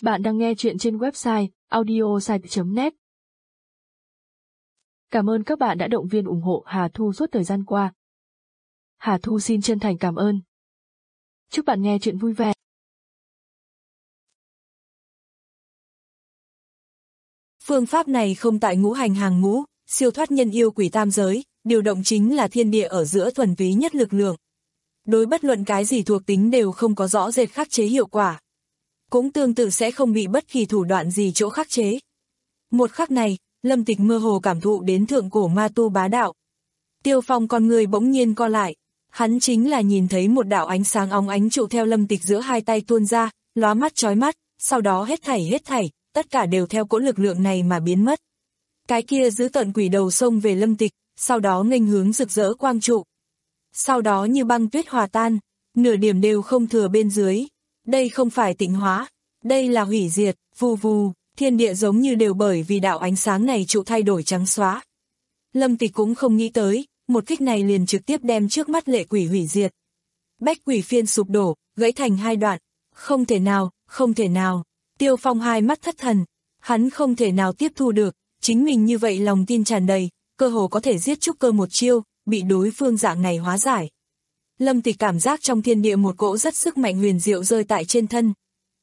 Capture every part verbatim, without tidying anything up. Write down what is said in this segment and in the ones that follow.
Bạn đang nghe chuyện trên website audiosite chấm net. Cảm ơn các bạn đã động viên ủng hộ Hà Thu suốt thời gian qua. Hà Thu xin chân thành cảm ơn. Chúc bạn nghe chuyện vui vẻ. Phương pháp này không tại ngũ hành hàng ngũ, siêu thoát nhân yêu quỷ tam giới, điều động chính là thiên địa ở giữa thuần túy nhất lực lượng. Đối bất luận cái gì thuộc tính đều không có rõ rệt khắc chế hiệu quả. Cũng tương tự sẽ không bị bất kỳ thủ đoạn gì chỗ khắc chế. Một khắc này, Lâm Tịch mơ hồ cảm thụ đến thượng cổ ma tu bá đạo. Tiêu Phong con người bỗng nhiên co lại, hắn chính là nhìn thấy một đạo ánh sáng óng ánh trụ theo Lâm Tịch giữa hai tay tuôn ra, lóa mắt chói mắt, sau đó hết thảy hết thảy, tất cả đều theo cỗ lực lượng này mà biến mất. Cái kia giữ tận quỷ đầu xông về Lâm Tịch, sau đó nghênh hướng rực rỡ quang trụ. Sau đó như băng tuyết hòa tan, nửa điểm đều không thừa bên dưới. Đây không phải tịnh hóa, đây là hủy diệt, vù vù, thiên địa giống như đều bởi vì đạo ánh sáng này trụ thay đổi trắng xóa. Lâm Tịch cũng không nghĩ tới, một kích này liền trực tiếp đem trước mắt lệ quỷ hủy diệt. Bách quỷ phiên sụp đổ, gãy thành hai đoạn, không thể nào, không thể nào. Tiêu Phong hai mắt thất thần, hắn không thể nào tiếp thu được, chính mình như vậy lòng tin tràn đầy, cơ hồ có thể giết trúc cơ một chiêu, bị đối phương dạng này hóa giải. Lâm Tịch cảm giác trong thiên địa một cỗ rất sức mạnh huyền diệu rơi tại trên thân.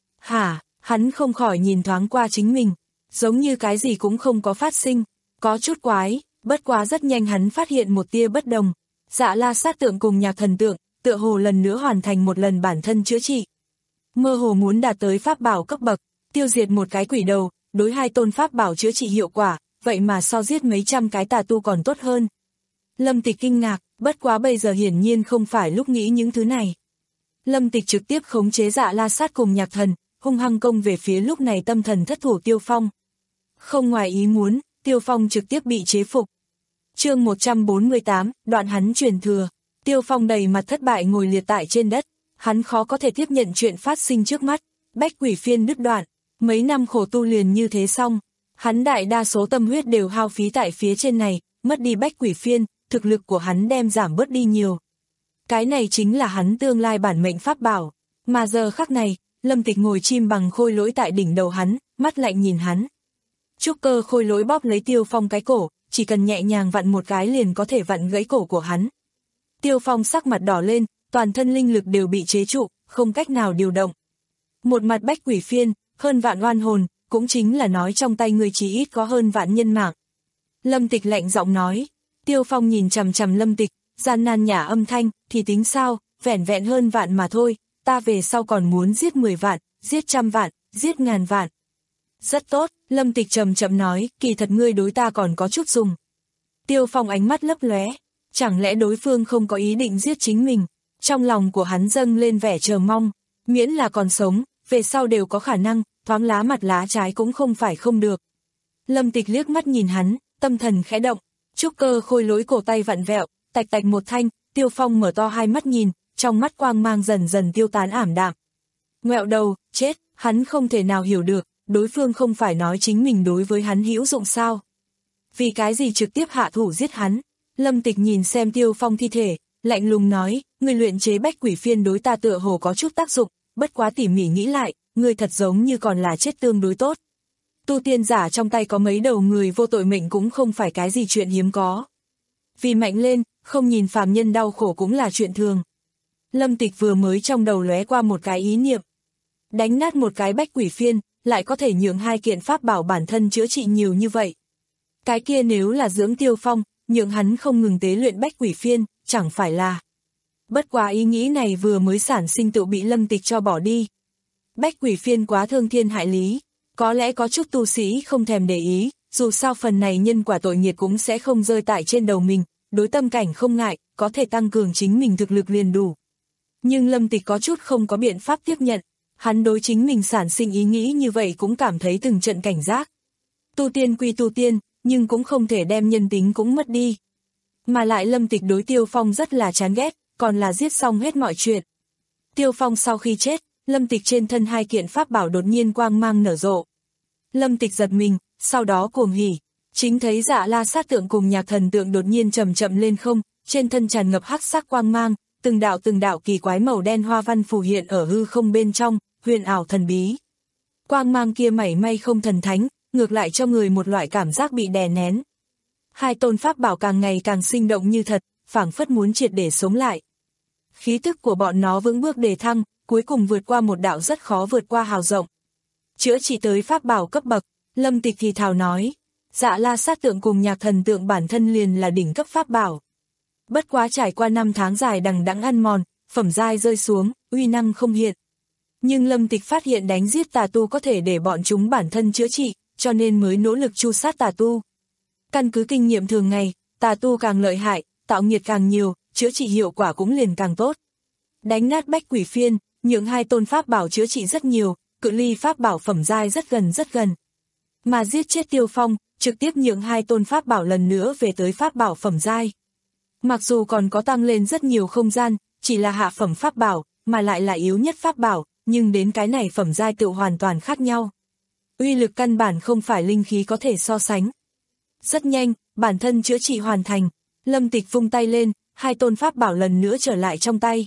Hả, hắn không khỏi nhìn thoáng qua chính mình, giống như cái gì cũng không có phát sinh, có chút quái, bất quá rất nhanh hắn phát hiện một tia bất đồng. Dạ La Sát tượng cùng Nhạc Thần tượng, tựa hồ lần nữa hoàn thành một lần bản thân chữa trị. Mơ hồ muốn đạt tới pháp bảo cấp bậc, tiêu diệt một cái quỷ đầu, đối hai tôn pháp bảo chữa trị hiệu quả, vậy mà so giết mấy trăm cái tà tu còn tốt hơn. Lâm Tịch kinh ngạc, bất quá bây giờ hiển nhiên không phải lúc nghĩ những thứ này. Lâm Tịch trực tiếp khống chế Dạ La Sát cùng Nhạc Thần, hung hăng công về phía lúc này tâm thần thất thủ Tiêu Phong. Không ngoài ý muốn, Tiêu Phong trực tiếp bị chế phục. Chương một trăm bốn mươi tám, đoạn hắn truyền thừa. Tiêu Phong đầy mặt thất bại ngồi liệt tại trên đất, hắn khó có thể tiếp nhận chuyện phát sinh trước mắt, bách quỷ phiên đứt đoạn, mấy năm khổ tu liền như thế xong, hắn đại đa số tâm huyết đều hao phí tại phía trên này, mất đi bách quỷ phiên, thực lực của hắn đem giảm bớt đi nhiều. Cái này chính là hắn tương lai bản mệnh pháp bảo, mà giờ khắc này, Lâm Tịch ngồi chim bằng khôi lỗi tại đỉnh đầu hắn, mắt lạnh nhìn hắn. Trúc cơ khôi lỗi bóp lấy Tiêu Phong cái cổ, chỉ cần nhẹ nhàng vặn một cái liền có thể vặn gãy cổ của hắn. Tiêu Phong sắc mặt đỏ lên, toàn thân linh lực đều bị chế trụ, không cách nào điều động. Một mặt bách quỷ phiên, hơn vạn oan hồn, cũng chính là nói trong tay người chỉ ít có hơn vạn nhân mạng. Lâm Tịch lạnh giọng nói. Tiêu Phong nhìn chằm chằm Lâm Tịch, gian nan nhả âm thanh, thì tính sao, vẻn vẹn hơn vạn mà thôi, ta về sau còn muốn giết mười vạn, giết trăm vạn, giết ngàn vạn. Rất tốt, Lâm Tịch chậm chậm nói, kỳ thật ngươi đối ta còn có chút dùng. Tiêu Phong ánh mắt lấp lóe, chẳng lẽ đối phương không có ý định giết chính mình, trong lòng của hắn dâng lên vẻ chờ mong, miễn là còn sống, về sau đều có khả năng, thoáng lá mặt lá trái cũng không phải không được. Lâm Tịch liếc mắt nhìn hắn, tâm thần khẽ động. Trúc cơ khôi lỗi cổ tay vặn vẹo, tạch tạch một thanh, Tiêu Phong mở to hai mắt nhìn, trong mắt quang mang dần dần tiêu tán ảm đạm. Ngoẹo đầu, chết, hắn không thể nào hiểu được, đối phương không phải nói chính mình đối với hắn hữu dụng sao. Vì cái gì trực tiếp hạ thủ giết hắn? Lâm Tịch nhìn xem Tiêu Phong thi thể, lạnh lùng nói, người luyện chế bách quỷ phiên đối ta tựa hồ có chút tác dụng, bất quá tỉ mỉ nghĩ lại, người thật giống như còn là chết tương đối tốt. Tu tiên giả trong tay có mấy đầu người vô tội mệnh cũng không phải cái gì chuyện hiếm có. Vì mạnh lên, không nhìn phàm nhân đau khổ cũng là chuyện thường. Lâm Tịch vừa mới trong đầu lóe qua một cái ý niệm. Đánh nát một cái bách quỷ phiên, lại có thể nhượng hai kiện pháp bảo bản thân chữa trị nhiều như vậy. Cái kia nếu là dưỡng Tiêu Phong, nhượng hắn không ngừng tế luyện bách quỷ phiên, chẳng phải là. Bất quá ý nghĩ này vừa mới sản sinh tự bị Lâm Tịch cho bỏ đi. Bách quỷ phiên quá thương thiên hại lý. Có lẽ có chút tu sĩ không thèm để ý, dù sao phần này nhân quả tội nghiệt cũng sẽ không rơi tại trên đầu mình, đối tâm cảnh không ngại, có thể tăng cường chính mình thực lực liền đủ. Nhưng Lâm Tịch có chút không có biện pháp tiếp nhận, hắn đối chính mình sản sinh ý nghĩ như vậy cũng cảm thấy từng trận cảnh giác. Tu tiên quy tu tiên, nhưng cũng không thể đem nhân tính cũng mất đi. Mà lại Lâm Tịch đối Tiêu Phong rất là chán ghét, còn là giết xong hết mọi chuyện. Tiêu Phong sau khi chết, Lâm Tịch trên thân hai kiện pháp bảo đột nhiên quang mang nở rộ. Lâm Tịch giật mình, sau đó cuồng hỉ, chính thấy Dạ La Sát tượng cùng Nhạc Thần tượng đột nhiên chậm chậm lên không, trên thân tràn ngập hắc sắc quang mang, từng đạo từng đạo kỳ quái màu đen hoa văn phù hiện ở hư không bên trong, huyền ảo thần bí. Quang mang kia mảy may không thần thánh, ngược lại cho người một loại cảm giác bị đè nén. Hai tôn pháp bảo càng ngày càng sinh động như thật, phảng phất muốn triệt để sống lại. Khí tức của bọn nó vững bước đề thăng, cuối cùng vượt qua một đạo rất khó vượt qua hào rộng. Chữa trị tới pháp bảo cấp bậc, Lâm Tịch thì thào nói, Dạ La Sát tượng cùng Nhạc Thần tượng bản thân liền là đỉnh cấp pháp bảo. Bất quá trải qua năm tháng dài đằng đẵng ăn mòn, phẩm giai rơi xuống, uy năng không hiện. Nhưng Lâm Tịch phát hiện đánh giết tà tu có thể để bọn chúng bản thân chữa trị, cho nên mới nỗ lực tru sát tà tu. Căn cứ kinh nghiệm thường ngày, tà tu càng lợi hại, tạo nghiệt càng nhiều, chữa trị hiệu quả cũng liền càng tốt. Đánh nát bách quỷ phiên, nhượng hai tôn pháp bảo chữa trị rất nhiều, cự ly pháp bảo phẩm giai rất gần rất gần. Mà giết chết Tiêu Phong, trực tiếp nhượng hai tôn pháp bảo lần nữa về tới pháp bảo phẩm giai. Mặc dù còn có tăng lên rất nhiều không gian, chỉ là hạ phẩm pháp bảo, mà lại là yếu nhất pháp bảo, nhưng đến cái này phẩm giai tự hoàn toàn khác nhau. Uy lực căn bản không phải linh khí có thể so sánh. Rất nhanh, bản thân chữa trị hoàn thành, Lâm Tịch vung tay lên, hai tôn pháp bảo lần nữa trở lại trong tay.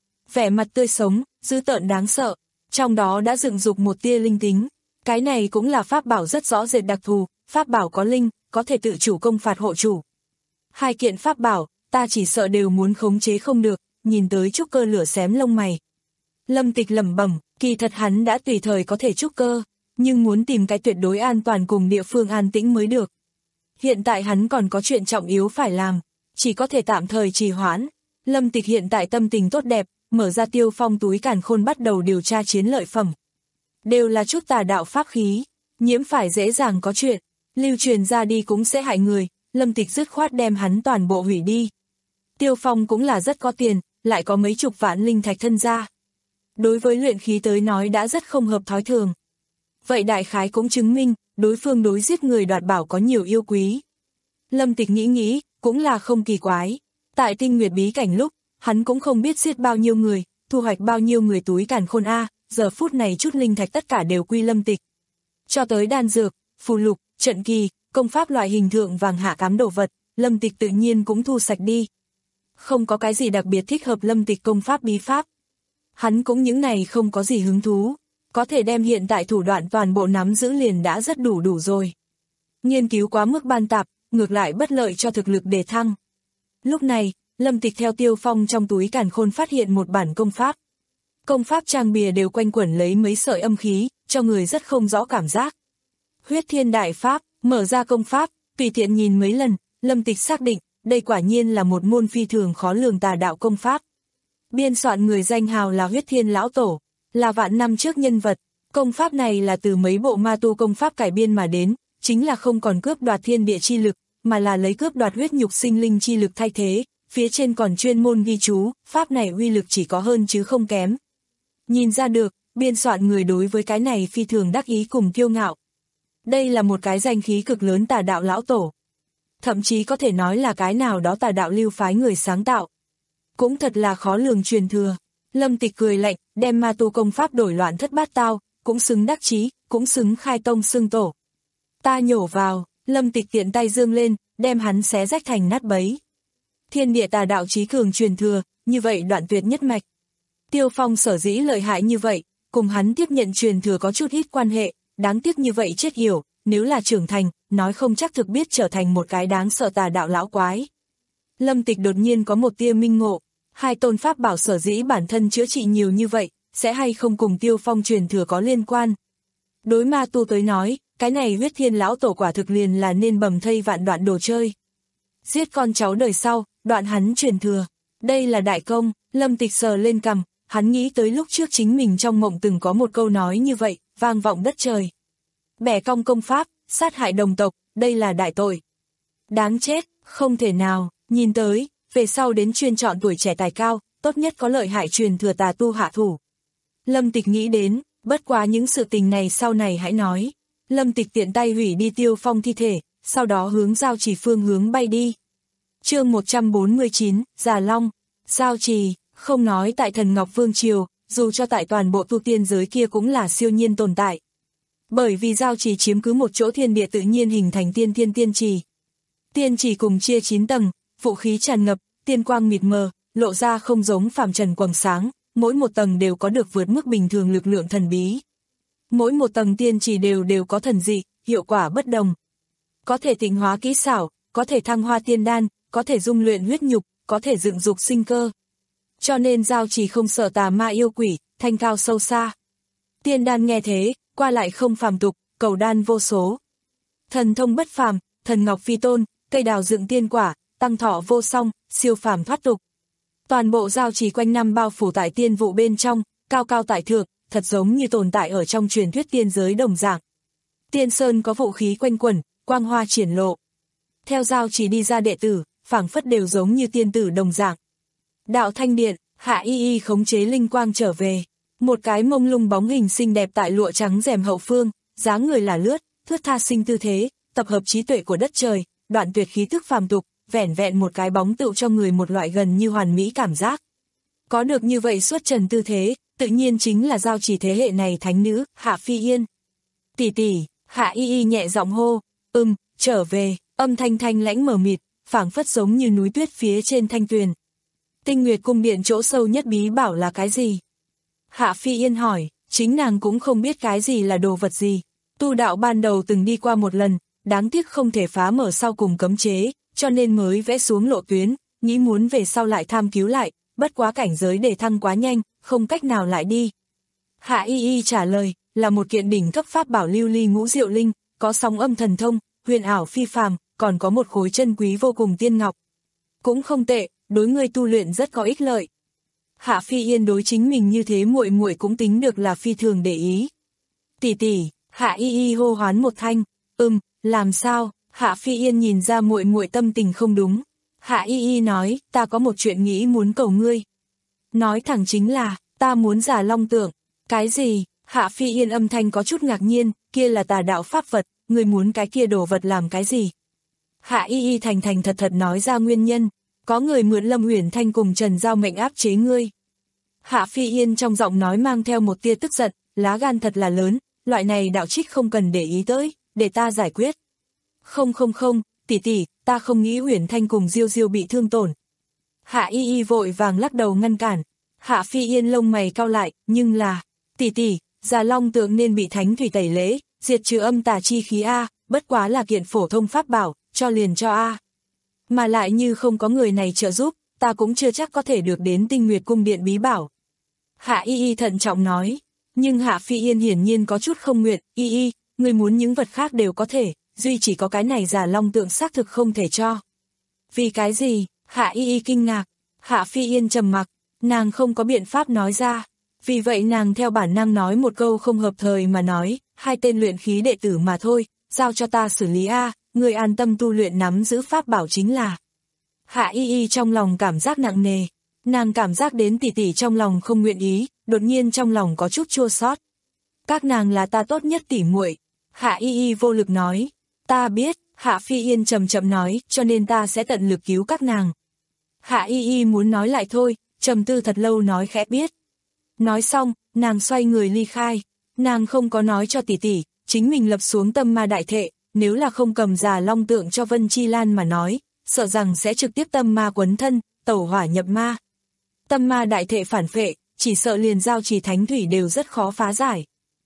Vẻ mặt tươi sống, dữ tợn đáng sợ, trong đó đã dựng dục một tia linh tính. Cái này cũng là pháp bảo rất rõ rệt đặc thù, pháp bảo có linh, có thể tự chủ công phạt hộ chủ. Hai kiện pháp bảo, ta chỉ sợ đều muốn khống chế không được, nhìn tới trúc cơ lửa xém lông mày. Lâm Tịch lẩm bẩm, kỳ thật hắn đã tùy thời có thể trúc cơ, nhưng muốn tìm cái tuyệt đối an toàn cùng địa phương an tĩnh mới được. Hiện tại hắn còn có chuyện trọng yếu phải làm, chỉ có thể tạm thời trì hoãn. Lâm Tịch hiện tại tâm tình tốt đẹp, mở ra Tiêu Phong túi càn khôn bắt đầu điều tra chiến lợi phẩm. Đều là chút tà đạo pháp khí, nhiễm phải dễ dàng có chuyện, lưu truyền ra đi cũng sẽ hại người, Lâm Tịch dứt khoát đem hắn toàn bộ hủy đi. Tiêu Phong cũng là rất có tiền, lại có mấy chục vạn linh thạch thân gia. Đối với luyện khí tới nói đã rất không hợp thói thường. Vậy đại khái cũng chứng minh, đối phương đối giết người đoạt bảo có nhiều yêu quý. Lâm Tịch nghĩ nghĩ, cũng là không kỳ quái. Tại Tinh Nguyệt bí cảnh lúc, hắn cũng không biết giết bao nhiêu người, thu hoạch bao nhiêu người túi càn khôn A, giờ phút này chút linh thạch tất cả đều quy Lâm Tịch. Cho tới đan dược, phù lục, trận kỳ, công pháp loại hình thượng vàng hạ cám đồ vật, Lâm Tịch tự nhiên cũng thu sạch đi. Không có cái gì đặc biệt thích hợp Lâm Tịch công pháp bí pháp. Hắn cũng những này không có gì hứng thú, có thể đem hiện tại thủ đoạn toàn bộ nắm giữ liền đã rất đủ đủ rồi. Nghiên cứu quá mức ban tạp, ngược lại bất lợi cho thực lực đề thăng. Lúc này, Lâm Tịch theo Tiêu Phong trong túi càn khôn phát hiện một bản công pháp. Công pháp trang bìa đều quanh quẩn lấy mấy sợi âm khí, cho người rất không rõ cảm giác. Huyết Thiên Đại Pháp, mở ra công pháp, tùy tiện nhìn mấy lần, Lâm Tịch xác định, đây quả nhiên là một môn phi thường khó lường tà đạo công pháp. Biên soạn người danh hào là Huyết Thiên Lão Tổ, là vạn năm trước nhân vật. Công pháp này là từ mấy bộ ma tu công pháp cải biên mà đến, chính là không còn cướp đoạt thiên địa chi lực, mà là lấy cướp đoạt huyết nhục sinh linh chi lực thay thế, phía trên còn chuyên môn ghi chú, pháp này uy lực chỉ có hơn chứ không kém. Nhìn ra được, biên soạn người đối với cái này phi thường đắc ý cùng kiêu ngạo. Đây là một cái danh khí cực lớn tà đạo lão tổ. Thậm chí có thể nói là cái nào đó tà đạo lưu phái người sáng tạo. Cũng thật là khó lường truyền thừa. Lâm Tịch cười lạnh, đem ma tu công pháp đổi loạn thất bát tao, cũng xứng đắc chí, cũng xứng khai tông xưng tổ. Ta nhổ vào, Lâm Tịch tiện tay dương lên, đem hắn xé rách thành nát bấy. Thiên địa tà đạo chí cường truyền thừa, như vậy đoạn tuyệt nhất mạch. Tiêu Phong sở dĩ lợi hại như vậy, cùng hắn tiếp nhận truyền thừa có chút ít quan hệ, đáng tiếc như vậy chết yểu, nếu là trưởng thành, nói không chắc thực biết trở thành một cái đáng sợ tà đạo lão quái. Lâm Tịch đột nhiên có một tia minh ngộ, hai tôn pháp bảo sở dĩ bản thân chữa trị nhiều như vậy, sẽ hay không cùng Tiêu Phong truyền thừa có liên quan. Đối ma tu tới nói, cái này Huyết Thiên Lão Tổ quả thực liền là nên bầm thây vạn đoạn đồ chơi. Giết con cháu đời sau, đoạn hắn truyền thừa. Đây là đại công, Lâm Tịch sờ lên cằm, hắn nghĩ tới lúc trước chính mình trong mộng từng có một câu nói như vậy, vang vọng đất trời. Bẻ cong công pháp, sát hại đồng tộc, đây là đại tội. Đáng chết, không thể nào, nhìn tới, về sau đến chuyên chọn tuổi trẻ tài cao, tốt nhất có lợi hại truyền thừa tà tu hạ thủ. Lâm Tịch nghĩ đến, bất quá những sự tình này sau này hãy nói. Lâm Tịch tiện tay hủy đi Tiêu Phong thi thể, sau đó hướng giao trì phương hướng bay đi. Chương một trăm bốn mươi chín, Già Long, giao trì, không nói tại Thần Ngọc Vương Triều, dù cho tại toàn bộ tu tiên giới kia cũng là siêu nhiên tồn tại. Bởi vì giao trì chiếm cứ một chỗ thiên địa tự nhiên hình thành tiên thiên tiên trì. Tiên trì cùng chia chín tầng, vũ khí tràn ngập, tiên quang mịt mờ, lộ ra không giống phàm trần quầng sáng, mỗi một tầng đều có được vượt mức bình thường lực lượng thần bí. Mỗi một tầng tiên chỉ đều đều có thần dị, hiệu quả bất đồng. Có thể tịnh hóa kỹ xảo, có thể thăng hoa tiên đan, có thể dung luyện huyết nhục, có thể dựng dục sinh cơ. Cho nên giao chỉ không sợ tà ma yêu quỷ, thanh cao sâu xa. Tiên đan nghe thế, qua lại không phàm tục, cầu đan vô số. Thần thông bất phàm, thần ngọc phi tôn, cây đào dựng tiên quả, tăng thọ vô song, siêu phàm thoát tục. Toàn bộ giao chỉ quanh năm bao phủ tại tiên vụ bên trong, cao cao tại thượng, thật giống như tồn tại ở trong truyền thuyết tiên giới đồng dạng. Tiên sơn có vũ khí quanh quẩn, quang hoa triển lộ. Theo giao chỉ đi ra đệ tử, phảng phất đều giống như tiên tử đồng dạng. Đạo thanh điện, Hạ Y Y khống chế linh quang trở về. Một cái mông lung bóng hình xinh đẹp tại lụa trắng rèm hậu phương, dáng người là lướt, thướt tha sinh tư thế, tập hợp trí tuệ của đất trời, đoạn tuyệt khí thức phàm tục, vẻn vẹn một cái bóng tựu cho người một loại gần như hoàn mỹ cảm giác. Có được như vậy xuất trần tư thế, tự nhiên chính là giao chỉ thế hệ này thánh nữ, Hạ Phi Yên. Tỷ tỷ, Hạ Y Y nhẹ giọng hô, ừm, trở về, âm thanh thanh lãnh mờ mịt, phảng phất giống như núi tuyết phía trên thanh tuyền. Tinh Nguyệt cung điện chỗ sâu nhất bí bảo là cái gì? Hạ Phi Yên hỏi, chính nàng cũng không biết cái gì là đồ vật gì. Tu đạo ban đầu từng đi qua một lần, đáng tiếc không thể phá mở sau cùng cấm chế, cho nên mới vẽ xuống lộ tuyến, nghĩ muốn về sau lại tham cứu lại, bất quá cảnh giới để thăng quá nhanh, không cách nào lại đi. Hạ Y Y trả lời, là một kiện đỉnh cấp pháp bảo lưu ly ngũ diệu linh, có sóng âm thần thông, huyền ảo phi phàm, còn có một khối chân quý vô cùng tiên ngọc. Cũng không tệ, đối người tu luyện rất có ích lợi. Hạ Phi Yên đối chính mình như thế muội muội cũng tính được là phi thường để ý. Tỷ tỷ, Hạ Y Y hô hoán một thanh, ừm, làm sao? Hạ Phi Yên nhìn ra muội muội tâm tình không đúng. Hạ Y Y nói, ta có một chuyện nghĩ muốn cầu ngươi. Nói thẳng chính là, ta muốn giả long tượng. Cái gì? Hạ Phi Yên âm thanh có chút ngạc nhiên, kia là tà đạo pháp vật, ngươi muốn cái kia đồ vật làm cái gì? Hạ Y Y thành thành thật thật nói ra nguyên nhân, có người mượn Lâm Uyển Thanh cùng Trần Giao mệnh áp chế ngươi. Hạ Phi Yên trong giọng nói mang theo một tia tức giận, lá gan thật là lớn, loại này đạo trích không cần để ý tới, để ta giải quyết. Không không không, tỷ tỷ, ta không nghĩ Uyển Thanh cùng Diêu Diêu bị thương tổn. Hạ Y Y vội vàng lắc đầu ngăn cản. Hạ Phi Yên lông mày cau lại, nhưng là, tỷ tỷ, Già Long tượng nên bị thánh thủy tẩy lễ, diệt trừ âm tà chi khí a, bất quá là kiện phổ thông pháp bảo, cho liền cho a. Mà lại như không có người này trợ giúp, ta cũng chưa chắc có thể được đến Tinh Nguyệt cung điện bí bảo. Hạ Y Y thận trọng nói, nhưng Hạ Phi Yên hiển nhiên có chút không nguyện, Y Y, người muốn những vật khác đều có thể, duy chỉ có cái này Già Long tượng xác thực không thể cho. Vì cái gì? Hạ Y Y kinh ngạc. Hạ Phi Yên trầm mặc, nàng không có biện pháp nói ra. Vì vậy nàng theo bản năng nói một câu không hợp thời mà nói, hai tên luyện khí đệ tử mà thôi, giao cho ta xử lý a, người an tâm tu luyện nắm giữ pháp bảo chính là. Hạ Y Y trong lòng cảm giác nặng nề, nàng cảm giác đến tỷ tỷ trong lòng không nguyện ý, đột nhiên trong lòng có chút chua xót. Các nàng là ta tốt nhất tỷ muội. Hạ Y Y vô lực nói, ta biết. Hạ Phi Yên chậm chậm nói, cho nên ta sẽ tận lực cứu các nàng. Hạ Y Y muốn nói lại thôi, trầm tư thật lâu nói khẽ biết. Nói xong, nàng xoay người ly khai, nàng không có nói cho tỷ tỷ, chính mình lập xuống tâm ma đại thệ, nếu là không cầm Già Long tượng cho Vân Chi Lan mà nói, sợ rằng sẽ trực tiếp tâm ma quấn thân, tẩu hỏa nhập ma. Tâm ma đại thệ phản phệ, chỉ sợ liền giao trì thánh thủy đều rất khó phá giải.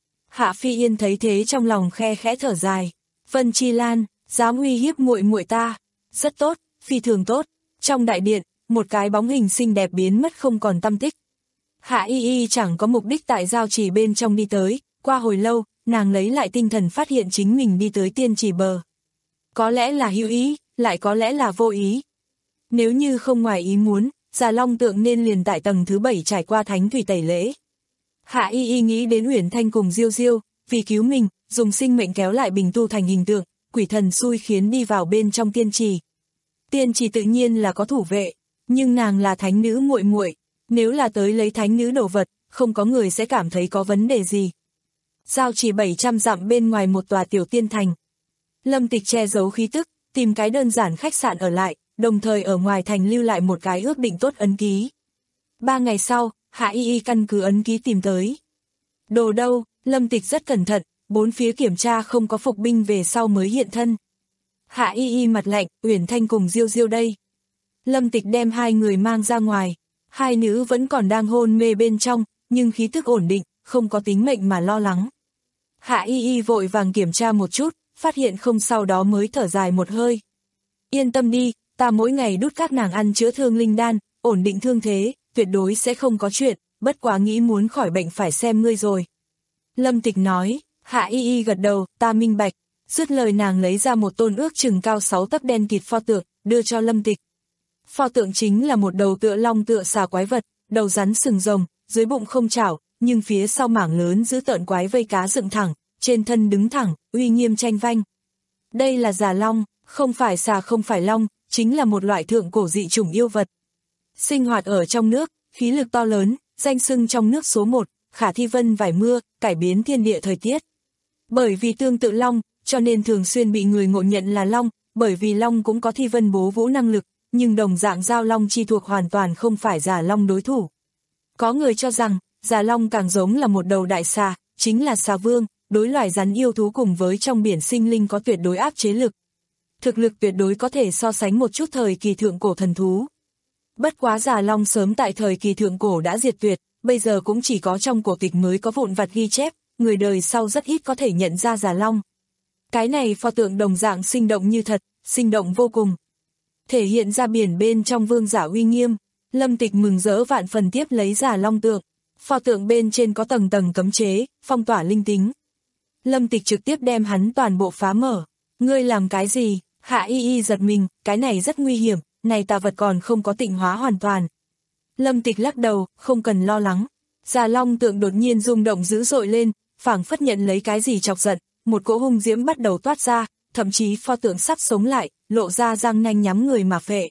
Hạ Phi Yên thấy thế trong lòng khe khẽ thở dài, Vân Chi Lan, dám uy hiếp muội muội ta, rất tốt, phi thường tốt. Trong đại điện, một cái bóng hình xinh đẹp biến mất không còn tăm tích. Hạ Y Y chẳng có mục đích tại giao trì bên trong đi tới, qua hồi lâu, nàng lấy lại tinh thần phát hiện chính mình đi tới tiên trì bờ. Có lẽ là hữu ý, lại có lẽ là vô ý. Nếu như không ngoài ý muốn, Già Long tượng nên liền tại tầng thứ bảy trải qua thánh thủy tẩy lễ. Hạ Y Y nghĩ đến Uyển Thanh cùng Diêu Diêu, vì cứu mình, dùng sinh mệnh kéo lại bình tu thành hình tượng, quỷ thần xui khiến đi vào bên trong tiên trì. Tiên trì tự nhiên là có thủ vệ, nhưng nàng là thánh nữ muội muội, nếu là tới lấy thánh nữ đồ vật, không có người sẽ cảm thấy có vấn đề gì. Giao trì bảy trăm dặm bên ngoài một tòa tiểu tiên thành. Lâm Tịch che giấu khí tức, tìm cái đơn giản khách sạn ở lại, đồng thời ở ngoài thành lưu lại một cái ước định tốt ấn ký. Ba ngày sau, Hạ Y Y căn cứ ấn ký tìm tới. Đồ đâu? Lâm Tịch rất cẩn thận, bốn phía kiểm tra không có phục binh về sau mới hiện thân. Hạ Y Y mặt lạnh, Uyển Thanh cùng Diêu Diêu đây. Lâm Tịch đem hai người mang ra ngoài, hai nữ vẫn còn đang hôn mê bên trong, nhưng khí tức ổn định, không có tính mệnh mà lo lắng. Hạ Y Y vội vàng kiểm tra một chút, phát hiện không, sau đó mới thở dài một hơi. Yên tâm đi, ta mỗi ngày đút các nàng ăn chữa thương linh đan, ổn định thương thế, tuyệt đối sẽ không có chuyện, bất quá nghĩ muốn khỏi bệnh phải xem ngươi rồi. Lâm Tịch nói. Hạ Y Y gật đầu, ta minh bạch. Dứt lời nàng lấy ra một tôn ước chừng cao sáu tấc đen kịt pho tượng, đưa cho Lâm Tịch. Pho tượng chính là một đầu tựa long tựa xà quái vật, đầu rắn sừng rồng, dưới bụng không chảo, nhưng phía sau mảng lớn giữ tợn quái vây cá dựng thẳng, trên thân đứng thẳng, uy nghiêm tranh vanh. Đây là già long, không phải xà không phải long, chính là một loại thượng cổ dị chủng yêu vật. Sinh hoạt ở trong nước, khí lực to lớn, danh xưng trong nước số một, khả thi vân vải mưa, cải biến thiên địa thời tiết. Bởi vì tương tự long, cho nên thường xuyên bị người ngộ nhận là long, bởi vì long cũng có thi vân bố vũ năng lực, nhưng đồng dạng giao long chi thuộc hoàn toàn không phải già long đối thủ. Có người cho rằng, già long càng giống là một đầu đại xà, chính là xà vương, đối loài rắn yêu thú cùng với trong biển sinh linh có tuyệt đối áp chế lực. Thực lực tuyệt đối có thể so sánh một chút thời kỳ thượng cổ thần thú. Bất quá già long sớm tại thời kỳ thượng cổ đã diệt tuyệt, bây giờ cũng chỉ có trong cổ tịch mới có vụn vặt ghi chép, người đời sau rất ít có thể nhận ra già long. Cái này pho tượng đồng dạng sinh động như thật, sinh động vô cùng. Thể hiện ra biển bên trong vương giả uy nghiêm, Lâm Tịch mừng rỡ vạn phần tiếp lấy già long tượng. Pho tượng bên trên có tầng tầng cấm chế, phong tỏa linh tính. Lâm Tịch trực tiếp đem hắn toàn bộ phá mở. Ngươi làm cái gì? Hạ Y Y giật mình, cái này rất nguy hiểm, này tà vật còn không có tịnh hóa hoàn toàn. Lâm Tịch lắc đầu, không cần lo lắng. Già long tượng đột nhiên rung động dữ dội lên, phảng phất nhận lấy cái gì chọc giận, một cỗ hung diễm bắt đầu toát ra, thậm chí pho tượng sắp sống lại, lộ ra răng nanh nhắm người mà phệ.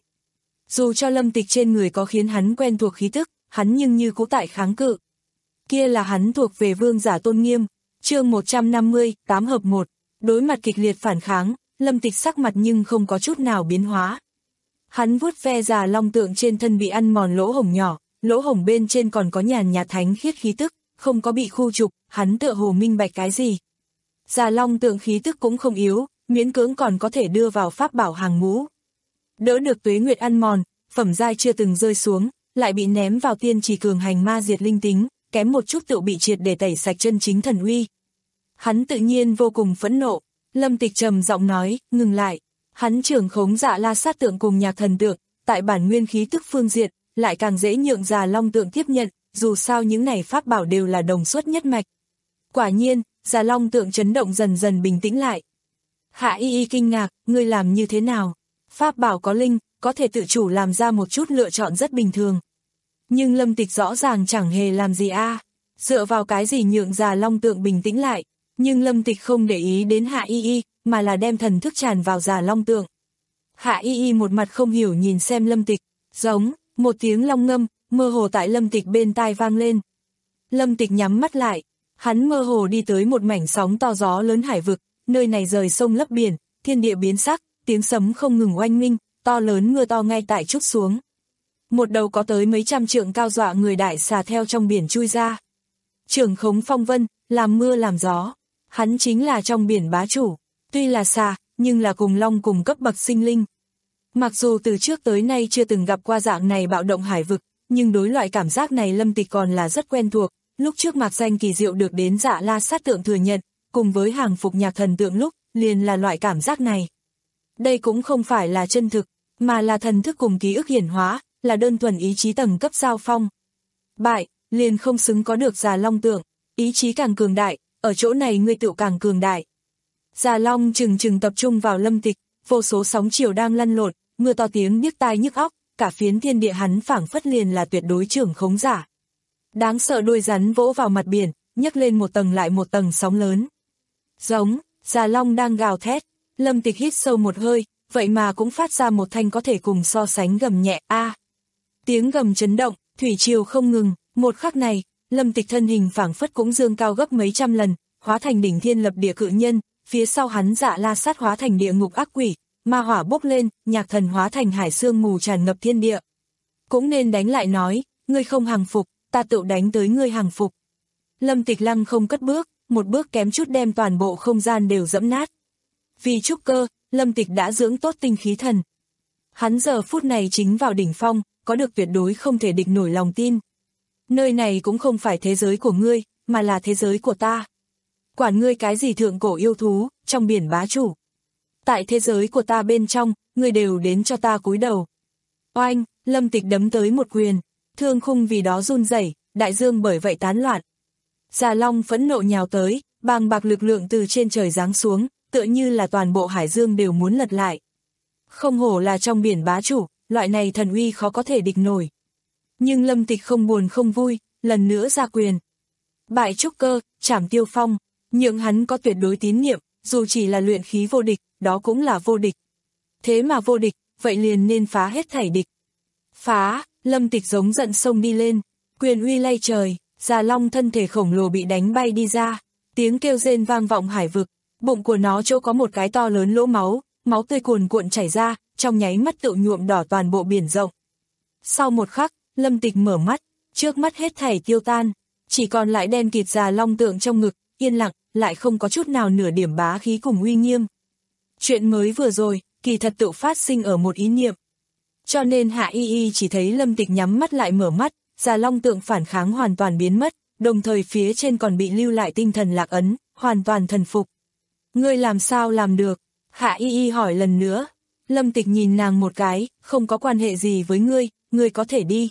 Dù cho Lâm Tịch trên người có khiến hắn quen thuộc khí tức, hắn nhưng như cũ tại kháng cự. Kia là hắn thuộc về vương giả tôn nghiêm. Chương một trăm năm mươi, tám hợp một. Đối mặt kịch liệt phản kháng, Lâm Tịch sắc mặt nhưng không có chút nào biến hóa. Hắn vuốt ve già long tượng trên thân bị ăn mòn lỗ hổng nhỏ, lỗ hổng bên trên còn có nhàn nhạt thánh khiết khí tức, không có bị khu trục, hắn tựa hồ minh bạch cái gì. Già long tượng khí tức cũng không yếu, miễn cưỡng còn có thể đưa vào pháp bảo hàng ngũ. Đỡ được tuế nguyệt ăn mòn, phẩm giai chưa từng rơi xuống, lại bị ném vào tiên chỉ cường hành ma diệt linh tính, kém một chút tự bị triệt để tẩy sạch chân chính thần uy. Hắn tự nhiên vô cùng phẫn nộ, Lâm Tịch trầm giọng nói, ngừng lại. Hắn trưởng khống Dạ La Sát tượng cùng nhạc thần tượng, tại bản nguyên khí tức phương diện, lại càng dễ nhượng già long tượng tiếp nhận, dù sao những này pháp bảo đều là đồng xuất nhất mạch. Quả nhiên, già long tượng chấn động dần dần bình tĩnh lại. Hạ Y Y kinh ngạc, ngươi làm như thế nào? Pháp bảo có linh, có thể tự chủ làm ra một chút lựa chọn rất bình thường. Nhưng Lâm Tịch rõ ràng chẳng hề làm gì a, dựa vào cái gì nhượng già long tượng bình tĩnh lại. Nhưng Lâm Tịch không để ý đến Hạ Y Y, mà là đem thần thức tràn vào già long tượng. Hạ Y Y một mặt không hiểu nhìn xem Lâm Tịch, giống, một tiếng long ngâm, mơ hồ tại Lâm Tịch bên tai vang lên. Lâm Tịch nhắm mắt lại, hắn mơ hồ đi tới một mảnh sóng to gió lớn hải vực, nơi này rời sông lấp biển, thiên địa biến sắc, tiếng sấm không ngừng oanh minh, to lớn mưa to ngay tại trút xuống. Một đầu có tới mấy trăm trượng cao dọa người đại xà theo trong biển chui ra. Trưởng khống phong vân, làm mưa làm gió. Hắn chính là trong biển bá chủ, tuy là xà, nhưng là cùng long cùng cấp bậc sinh linh. Mặc dù từ trước tới nay chưa từng gặp qua dạng này bạo động hải vực, nhưng đối loại cảm giác này Lâm Tịch còn là rất quen thuộc, lúc trước mạc danh kỳ diệu được đến Dạ La Sát tượng thừa nhận, cùng với hàng phục nhạc thần tượng lúc, liền là loại cảm giác này. Đây cũng không phải là chân thực, mà là thần thức cùng ký ức hiển hóa, là đơn thuần ý chí tầng cấp giao phong. Bại, liền không xứng có được già long tượng, ý chí càng cường đại, ở chỗ này ngươi tự càng cường đại. Già long chừng chừng tập trung vào Lâm Tịch, vô số sóng chiều đang lăn lộn, mưa to tiếng điếc tai nhức óc, cả phiến thiên địa hắn phảng phất liền là tuyệt đối trưởng khống giả. Đáng sợ đuôi rắn vỗ vào mặt biển, nhấc lên một tầng lại một tầng sóng lớn. Giống, già long đang gào thét, Lâm Tịch hít sâu một hơi, vậy mà cũng phát ra một thanh có thể cùng so sánh gầm nhẹ a. À, tiếng gầm chấn động, thủy triều không ngừng, một khắc này, Lâm Tịch thân hình phảng phất cũng dương cao gấp mấy trăm lần, hóa thành đỉnh thiên lập địa cự nhân, phía sau hắn Dạ La Sát hóa thành địa ngục ác quỷ, ma hỏa bốc lên, nhạc thần hóa thành hải sương mù tràn ngập thiên địa. Cũng nên đánh lại nói, ngươi không hàng phục, ta tự đánh tới ngươi hàng phục. Lâm Tịch lăng không cất bước, một bước kém chút đem toàn bộ không gian đều dẫm nát. Vì trúc cơ, Lâm Tịch đã dưỡng tốt tinh khí thần. Hắn giờ phút này chính vào đỉnh phong, có được tuyệt đối không thể địch nổi lòng tin. Nơi này cũng không phải thế giới của ngươi, mà là thế giới của ta. Quản ngươi cái gì thượng cổ yêu thú, trong biển bá chủ. Tại thế giới của ta bên trong, ngươi đều đến cho ta cúi đầu. Oanh, Lâm Tịch đấm tới một quyền, thương khung vì đó run rẩy, đại dương bởi vậy tán loạn. Già Long phẫn nộ nhào tới, bàng bạc lực lượng từ trên trời giáng xuống, tựa như là toàn bộ hải dương đều muốn lật lại. Không hổ là trong biển bá chủ, loại này thần uy khó có thể địch nổi. Nhưng Lâm Tịch không buồn không vui, lần nữa ra quyền. Bại trúc cơ, trảm tiêu phong, nhượng hắn có tuyệt đối tín niệm, dù chỉ là luyện khí vô địch, đó cũng là vô địch. Thế mà vô địch, vậy liền nên phá hết thảy địch. Phá, Lâm Tịch giống giận sông đi lên, quyền uy lay trời, Già Long thân thể khổng lồ bị đánh bay đi ra, tiếng kêu rên vang vọng hải vực, bụng của nó chỗ có một cái to lớn lỗ máu, máu tươi cuồn cuộn chảy ra, trong nháy mắt tự nhuộm đỏ toàn bộ biển rộng. Sau một khắc, Lâm Tịch mở mắt, trước mắt hết thảy tiêu tan, chỉ còn lại đen kịt Già Long tượng trong ngực, yên lặng, lại không có chút nào nửa điểm bá khí cùng uy nghiêm. Chuyện mới vừa rồi, kỳ thật tự phát sinh ở một ý niệm. Cho nên Hạ Y Y chỉ thấy Lâm Tịch nhắm mắt lại mở mắt, Già Long tượng phản kháng hoàn toàn biến mất, đồng thời phía trên còn bị lưu lại tinh thần lạc ấn, hoàn toàn thần phục. Ngươi làm sao làm được? Hạ Y Y hỏi lần nữa. Lâm Tịch nhìn nàng một cái, không có quan hệ gì với ngươi, ngươi có thể đi.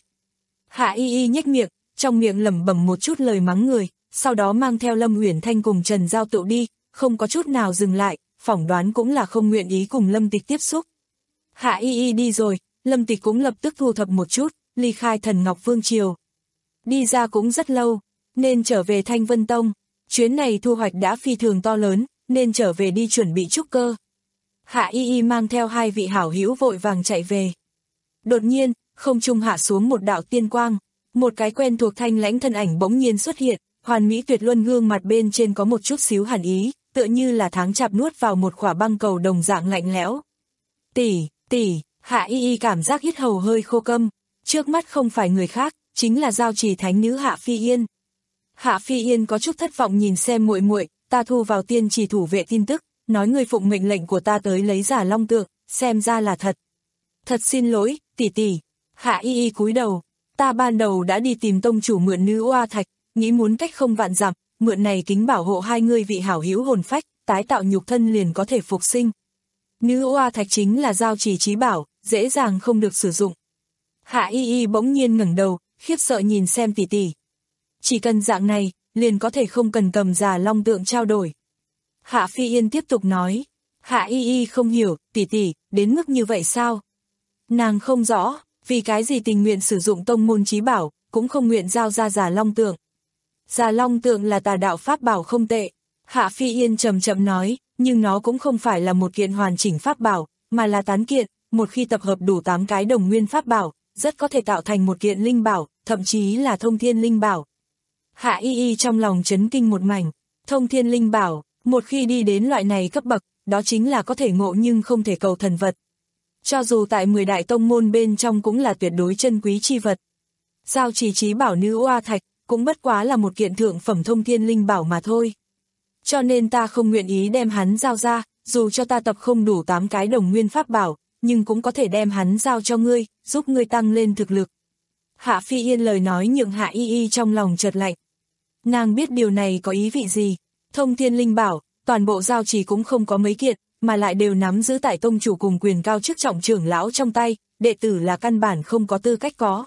Hạ Y Y nhếch miệng, trong miệng lẩm bẩm một chút lời mắng người, sau đó mang theo Lâm Uyển Thanh cùng Trần Giao Tựu đi, không có chút nào dừng lại, phỏng đoán cũng là không nguyện ý cùng Lâm Tịch tiếp xúc. Hạ Y Y đi rồi, Lâm Tịch cũng lập tức thu thập một chút, ly khai Thần Ngọc Vương Triều. Đi ra cũng rất lâu, nên trở về Thanh Vân Tông, chuyến này thu hoạch đã phi thường to lớn, nên trở về đi chuẩn bị trúc cơ. Hạ Y Y mang theo hai vị hảo hữu vội vàng chạy về. Đột nhiên, không trung hạ xuống một đạo tiên quang, một cái quen thuộc thanh lãnh thân ảnh bỗng nhiên xuất hiện, hoàn mỹ tuyệt luân gương mặt bên trên có một chút xíu hàn ý, tựa như là tháng chạp nuốt vào một khỏa băng cầu đồng dạng lạnh lẽo. Tỷ, tỷ, Hạ Y Y cảm giác hít hầu hơi khô câm, trước mắt không phải người khác, chính là Giao Trì thánh nữ Hạ Phi Yên. Hạ Phi Yên có chút thất vọng nhìn xem muội muội, ta thu vào tiên trì thủ vệ tin tức, nói người phụng mệnh lệnh của ta tới lấy Già Long tượng, xem ra là thật. Thật xin lỗi, tỷ tỷ. Hạ Y Y cúi đầu, ta ban đầu đã đi tìm tông chủ mượn nữ oa thạch, nghĩ muốn cách không vạn dặm, mượn này kính bảo hộ hai người vị hảo hữu hồn phách, tái tạo nhục thân liền có thể phục sinh. Nữ oa thạch chính là giao trì trí bảo, dễ dàng không được sử dụng. Hạ Y Y bỗng nhiên ngẩng đầu, khiếp sợ nhìn xem tỷ tỷ. Chỉ cần dạng này, liền có thể không cần cầm Già Long tượng trao đổi. Hạ Phi Yên tiếp tục nói. Hạ Y Y không hiểu, tỷ tỷ, đến mức như vậy sao? Nàng không rõ, vì cái gì tình nguyện sử dụng tông môn trí bảo, cũng không nguyện giao ra Già Long tượng. Già Long tượng là tà đạo pháp bảo không tệ. Hạ Phi Yên chậm chậm nói, nhưng nó cũng không phải là một kiện hoàn chỉnh pháp bảo, mà là tán kiện, một khi tập hợp đủ tám cái đồng nguyên pháp bảo, rất có thể tạo thành một kiện linh bảo, thậm chí là thông thiên linh bảo. Hạ Y Y trong lòng chấn kinh một mảnh, thông thiên linh bảo, một khi đi đến loại này cấp bậc, đó chính là có thể ngộ nhưng không thể cầu thần vật. Cho dù tại mười đại tông môn bên trong cũng là tuyệt đối chân quý chi vật. Giao trì trí bảo nữ oa thạch, cũng bất quá là một kiện thượng phẩm thông thiên linh bảo mà thôi. Cho nên ta không nguyện ý đem hắn giao ra, dù cho ta tập không đủ tám cái đồng nguyên pháp bảo, nhưng cũng có thể đem hắn giao cho ngươi, giúp ngươi tăng lên thực lực. Hạ Phi Yên lời nói nhượng Hạ Y Y trong lòng chợt lạnh. Nàng biết điều này có ý vị gì, thông thiên linh bảo, toàn bộ giao trì cũng không có mấy kiện, mà lại đều nắm giữ tại tông chủ cùng quyền cao chức trọng trưởng lão trong tay, đệ tử là căn bản không có tư cách có.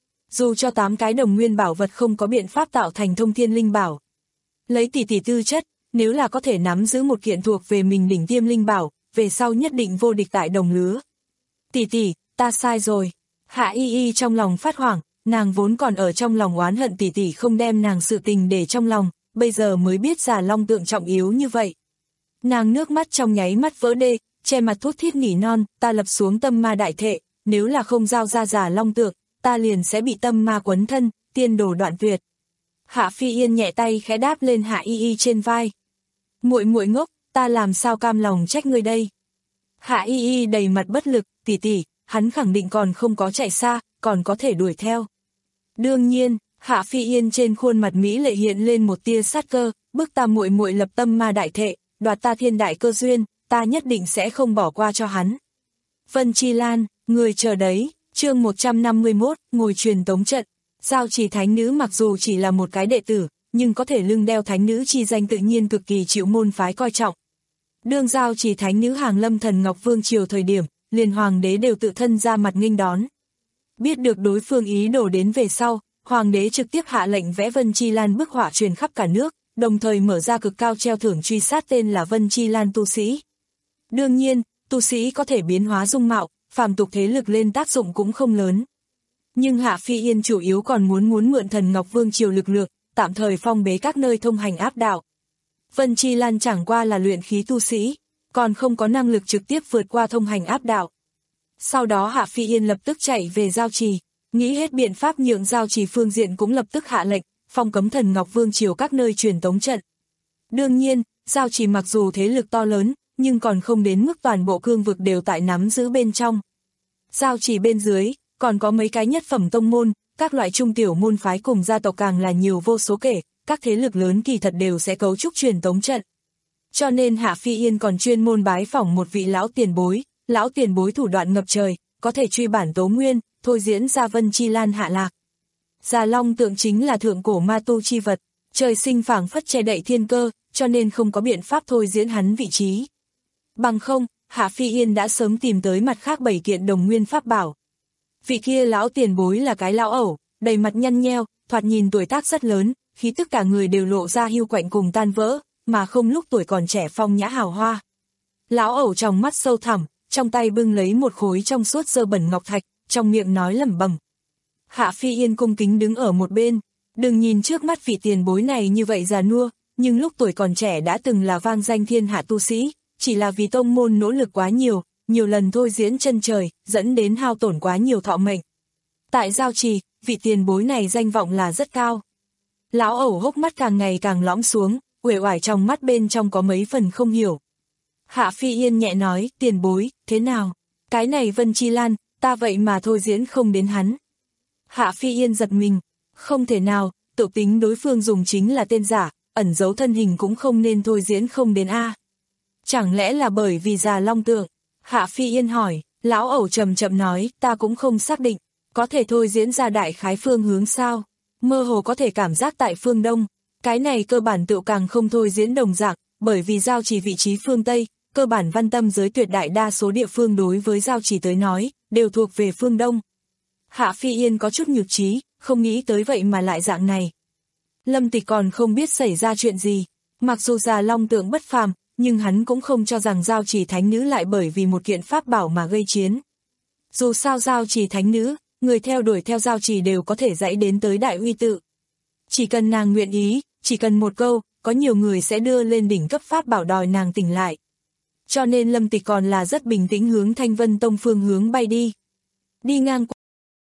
Dù cho tám cái đồng nguyên bảo vật không có biện pháp tạo thành thông thiên linh bảo. Lấy tỷ tỷ tư chất, nếu là có thể nắm giữ một kiện thuộc về mình đỉnh tiêm linh bảo, về sau nhất định vô địch tại đồng lứa. Tỷ tỷ, ta sai rồi. Hạ Y Y trong lòng phát hoảng, nàng vốn còn ở trong lòng oán hận tỷ tỷ không đem nàng sự tình để trong lòng, bây giờ mới biết Già Long tượng trọng yếu như vậy. Nàng nước mắt trong nháy mắt vỡ đê, che mặt thút thít nỉ non, ta lập xuống tâm ma đại thệ, nếu là không giao ra Già Long tượng, ta liền sẽ bị tâm ma quấn thân, tiên đồ đoạn tuyệt. Hạ Phi Yên nhẹ tay khẽ đáp lên Hạ Y Y trên vai. Muội muội ngốc, ta làm sao cam lòng trách ngươi đây? Hạ Y Y đầy mặt bất lực, tỷ tỷ, hắn khẳng định còn không có chạy xa, còn có thể đuổi theo. Đương nhiên, Hạ Phi Yên trên khuôn mặt mỹ lệ hiện lên một tia sát cơ, bức ta muội muội lập tâm ma đại thệ, đoạt ta thiên đại cơ duyên, ta nhất định sẽ không bỏ qua cho hắn. Vân Chi Lan, người chờ đấy, chương một trăm năm mươi mốt, ngồi truyền tống trận. Giao trì thánh nữ mặc dù chỉ là một cái đệ tử, nhưng có thể lưng đeo thánh nữ chi danh tự nhiên cực kỳ chịu môn phái coi trọng. Đương giao chỉ thánh nữ hàng lâm Thần Ngọc Vương triều thời điểm, liền hoàng đế đều tự thân ra mặt nghênh đón. Biết được đối phương ý đồ đến về sau, hoàng đế trực tiếp hạ lệnh vẽ Vân Chi Lan bức họa truyền khắp cả nước, đồng thời mở ra cực cao treo thưởng truy sát tên là Vân Chi Lan tu sĩ. Đương nhiên, tu sĩ có thể biến hóa dung mạo, phàm tục thế lực lên tác dụng cũng không lớn. Nhưng Hạ Phi Yên chủ yếu còn muốn muốn mượn Thần Ngọc Vương triều lực lượng, tạm thời phong bế các nơi thông hành áp đạo. Vân Chi Lan chẳng qua là luyện khí tu sĩ, còn không có năng lực trực tiếp vượt qua thông hành áp đạo. Sau đó Hạ Phi Yên lập tức chạy về Giao Trì, nghĩ hết biện pháp nhượng Giao Trì phương diện cũng lập tức hạ lệnh, phong cấm Thần Ngọc Vương triều các nơi truyền tống trận. Đương nhiên, Giao Trì mặc dù thế lực to lớn, nhưng còn không đến mức toàn bộ cương vực đều tại nắm giữ bên trong. Giao Trì bên dưới, còn có mấy cái nhất phẩm tông môn, các loại trung tiểu môn phái cùng gia tộc càng là nhiều vô số kể, các thế lực lớn kỳ thật đều sẽ cấu trúc truyền tống trận. Cho nên Hạ Phi Yên còn chuyên môn bái phỏng một vị lão tiền bối, lão tiền bối thủ đoạn ngập trời, có thể truy bản tố nguyên, thôi diễn ra Vân Chi Lan hạ lạc. Già Long tượng chính là thượng cổ ma tu chi vật, trời sinh phảng phất che đậy thiên cơ, cho nên không có biện pháp thôi diễn hắn vị trí. Bằng không, Hạ Phi Yên đã sớm tìm tới mặt khác bảy kiện đồng nguyên pháp bảo. Vị kia lão tiền bối là cái lão ẩu, đầy mặt nhăn nheo, thoạt nhìn tuổi tác rất lớn, khí tức cả người đều lộ ra hiu quạnh cùng tan vỡ, mà không lúc tuổi còn trẻ phong nhã hào hoa. Lão ẩu trong mắt sâu thẳm, trong tay bưng lấy một khối trong suốt dơ bẩn ngọc thạch, trong miệng nói lẩm bẩm. Hạ Phi Yên cung kính đứng ở một bên, đừng nhìn trước mắt vị tiền bối này như vậy già nua, nhưng lúc tuổi còn trẻ đã từng là vang danh thiên hạ tu sĩ, chỉ là vì tông môn nỗ lực quá nhiều, nhiều lần thôi diễn chân trời, dẫn đến hao tổn quá nhiều thọ mệnh. Tại Giao Trì, vị tiền bối này danh vọng là rất cao. Lão ẩu hốc mắt càng ngày càng lõm xuống, uể oải trong mắt bên trong có mấy phần không hiểu. Hạ Phi Yên nhẹ nói, tiền bối, thế nào? Cái này Vân Chi Lan, ta vậy mà thôi diễn không đến hắn. Hạ Phi Yên giật mình, không thể nào, tự tính đối phương dùng chính là tên giả, ẩn giấu thân hình cũng không nên thôi diễn không đến a. Chẳng lẽ là bởi vì già long tượng? Hạ Phi Yên hỏi, lão ẩu chậm chậm nói, ta cũng không xác định, có thể thôi diễn ra đại khái phương hướng sao? Mơ hồ có thể cảm giác tại phương Đông, cái này cơ bản tự càng không thôi diễn đồng dạng, bởi vì Giao Trì vị trí phương Tây, cơ bản văn tâm giới tuyệt đại đa số địa phương đối với Giao Trì tới nói, đều thuộc về phương Đông. Hạ Phi Yên có chút nhược trí, không nghĩ tới vậy mà lại dạng này. Lâm Tịch còn không biết xảy ra chuyện gì, mặc dù già long tượng bất phàm, nhưng hắn cũng không cho rằng Giao Trì thánh nữ lại bởi vì một kiện pháp bảo mà gây chiến. Dù sao Giao Trì thánh nữ, người theo đuổi theo Giao Trì đều có thể dãy đến tới đại uy tự. Chỉ cần nàng nguyện ý, chỉ cần một câu, có nhiều người sẽ đưa lên đỉnh cấp pháp bảo đòi nàng tỉnh lại. Cho nên Lâm Tịch còn là rất bình tĩnh hướng Thanh Vân Tông phương hướng bay đi. Đi ngang qua.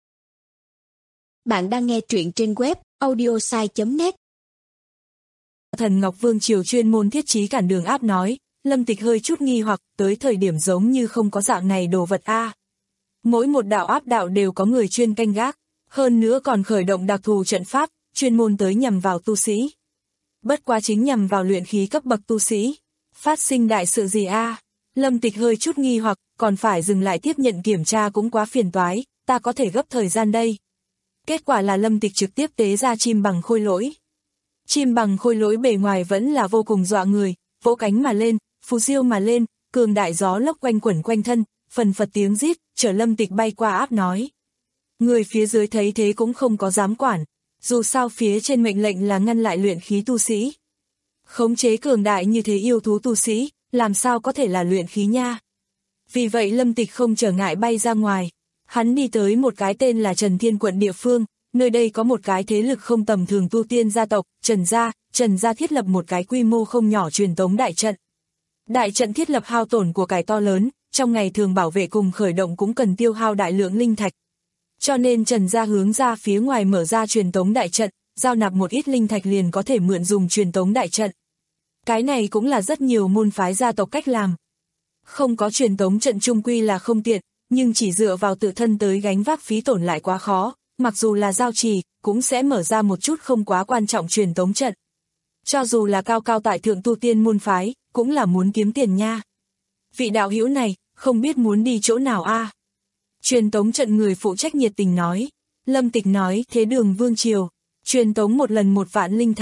Bạn đang nghe truyện trên web audiosai chấm net. Thần Ngọc Vương triều chuyên môn thiết trí cản đường áp nói, Lâm Tịch hơi chút nghi hoặc, tới thời điểm giống như không có dạng này đồ vật a. Mỗi một đạo áp đạo đều có người chuyên canh gác, hơn nữa còn khởi động đặc thù trận pháp, chuyên môn tới nhằm vào tu sĩ. Bất quá chính nhằm vào luyện khí cấp bậc tu sĩ. Phát sinh đại sự gì a? Lâm Tịch hơi chút nghi hoặc, còn phải dừng lại tiếp nhận kiểm tra cũng quá phiền toái, ta có thể gấp thời gian đây. Kết quả là Lâm Tịch trực tiếp tế ra chim bằng khôi lỗi. Chim bằng khôi lỗi bề ngoài vẫn là vô cùng dọa người, vỗ cánh mà lên, phù diêu mà lên, cường đại gió lốc quanh quẩn quanh thân, phần phật tiếng rít, chở Lâm Tịch bay qua áp nói. Người phía dưới thấy thế cũng không có dám quản, dù sao phía trên mệnh lệnh là ngăn lại luyện khí tu sĩ. Khống chế cường đại như thế yêu thú tu sĩ, làm sao có thể là luyện khí nha. Vì vậy Lâm Tịch không trở ngại bay ra ngoài, hắn đi tới một cái tên là Trần Thiên quận địa phương, nơi đây có một cái thế lực không tầm thường tu tiên gia tộc, Trần Gia, Trần Gia thiết lập một cái quy mô không nhỏ truyền tống đại trận. Đại trận thiết lập hao tổn của cải to lớn, trong ngày thường bảo vệ cùng khởi động cũng cần tiêu hao đại lượng linh thạch. Cho nên Trần Gia hướng ra phía ngoài mở ra truyền tống đại trận, giao nạp một ít linh thạch liền có thể mượn dùng truyền tống đại trận. Cái này cũng là rất nhiều môn phái gia tộc cách làm. Không có truyền tống trận chung quy là không tiện, nhưng chỉ dựa vào tự thân tới gánh vác phí tổn lại quá khó, mặc dù là Giao Trì, cũng sẽ mở ra một chút không quá quan trọng truyền tống trận. Cho dù là cao cao tại thượng tu tiên môn phái, cũng là muốn kiếm tiền nha. Vị đạo hữu này, không biết muốn đi chỗ nào a? Truyền tống trận người phụ trách nhiệt tình nói. Lâm Tịch nói, thế đường vương triều, truyền tống một lần một vạn linh thạch,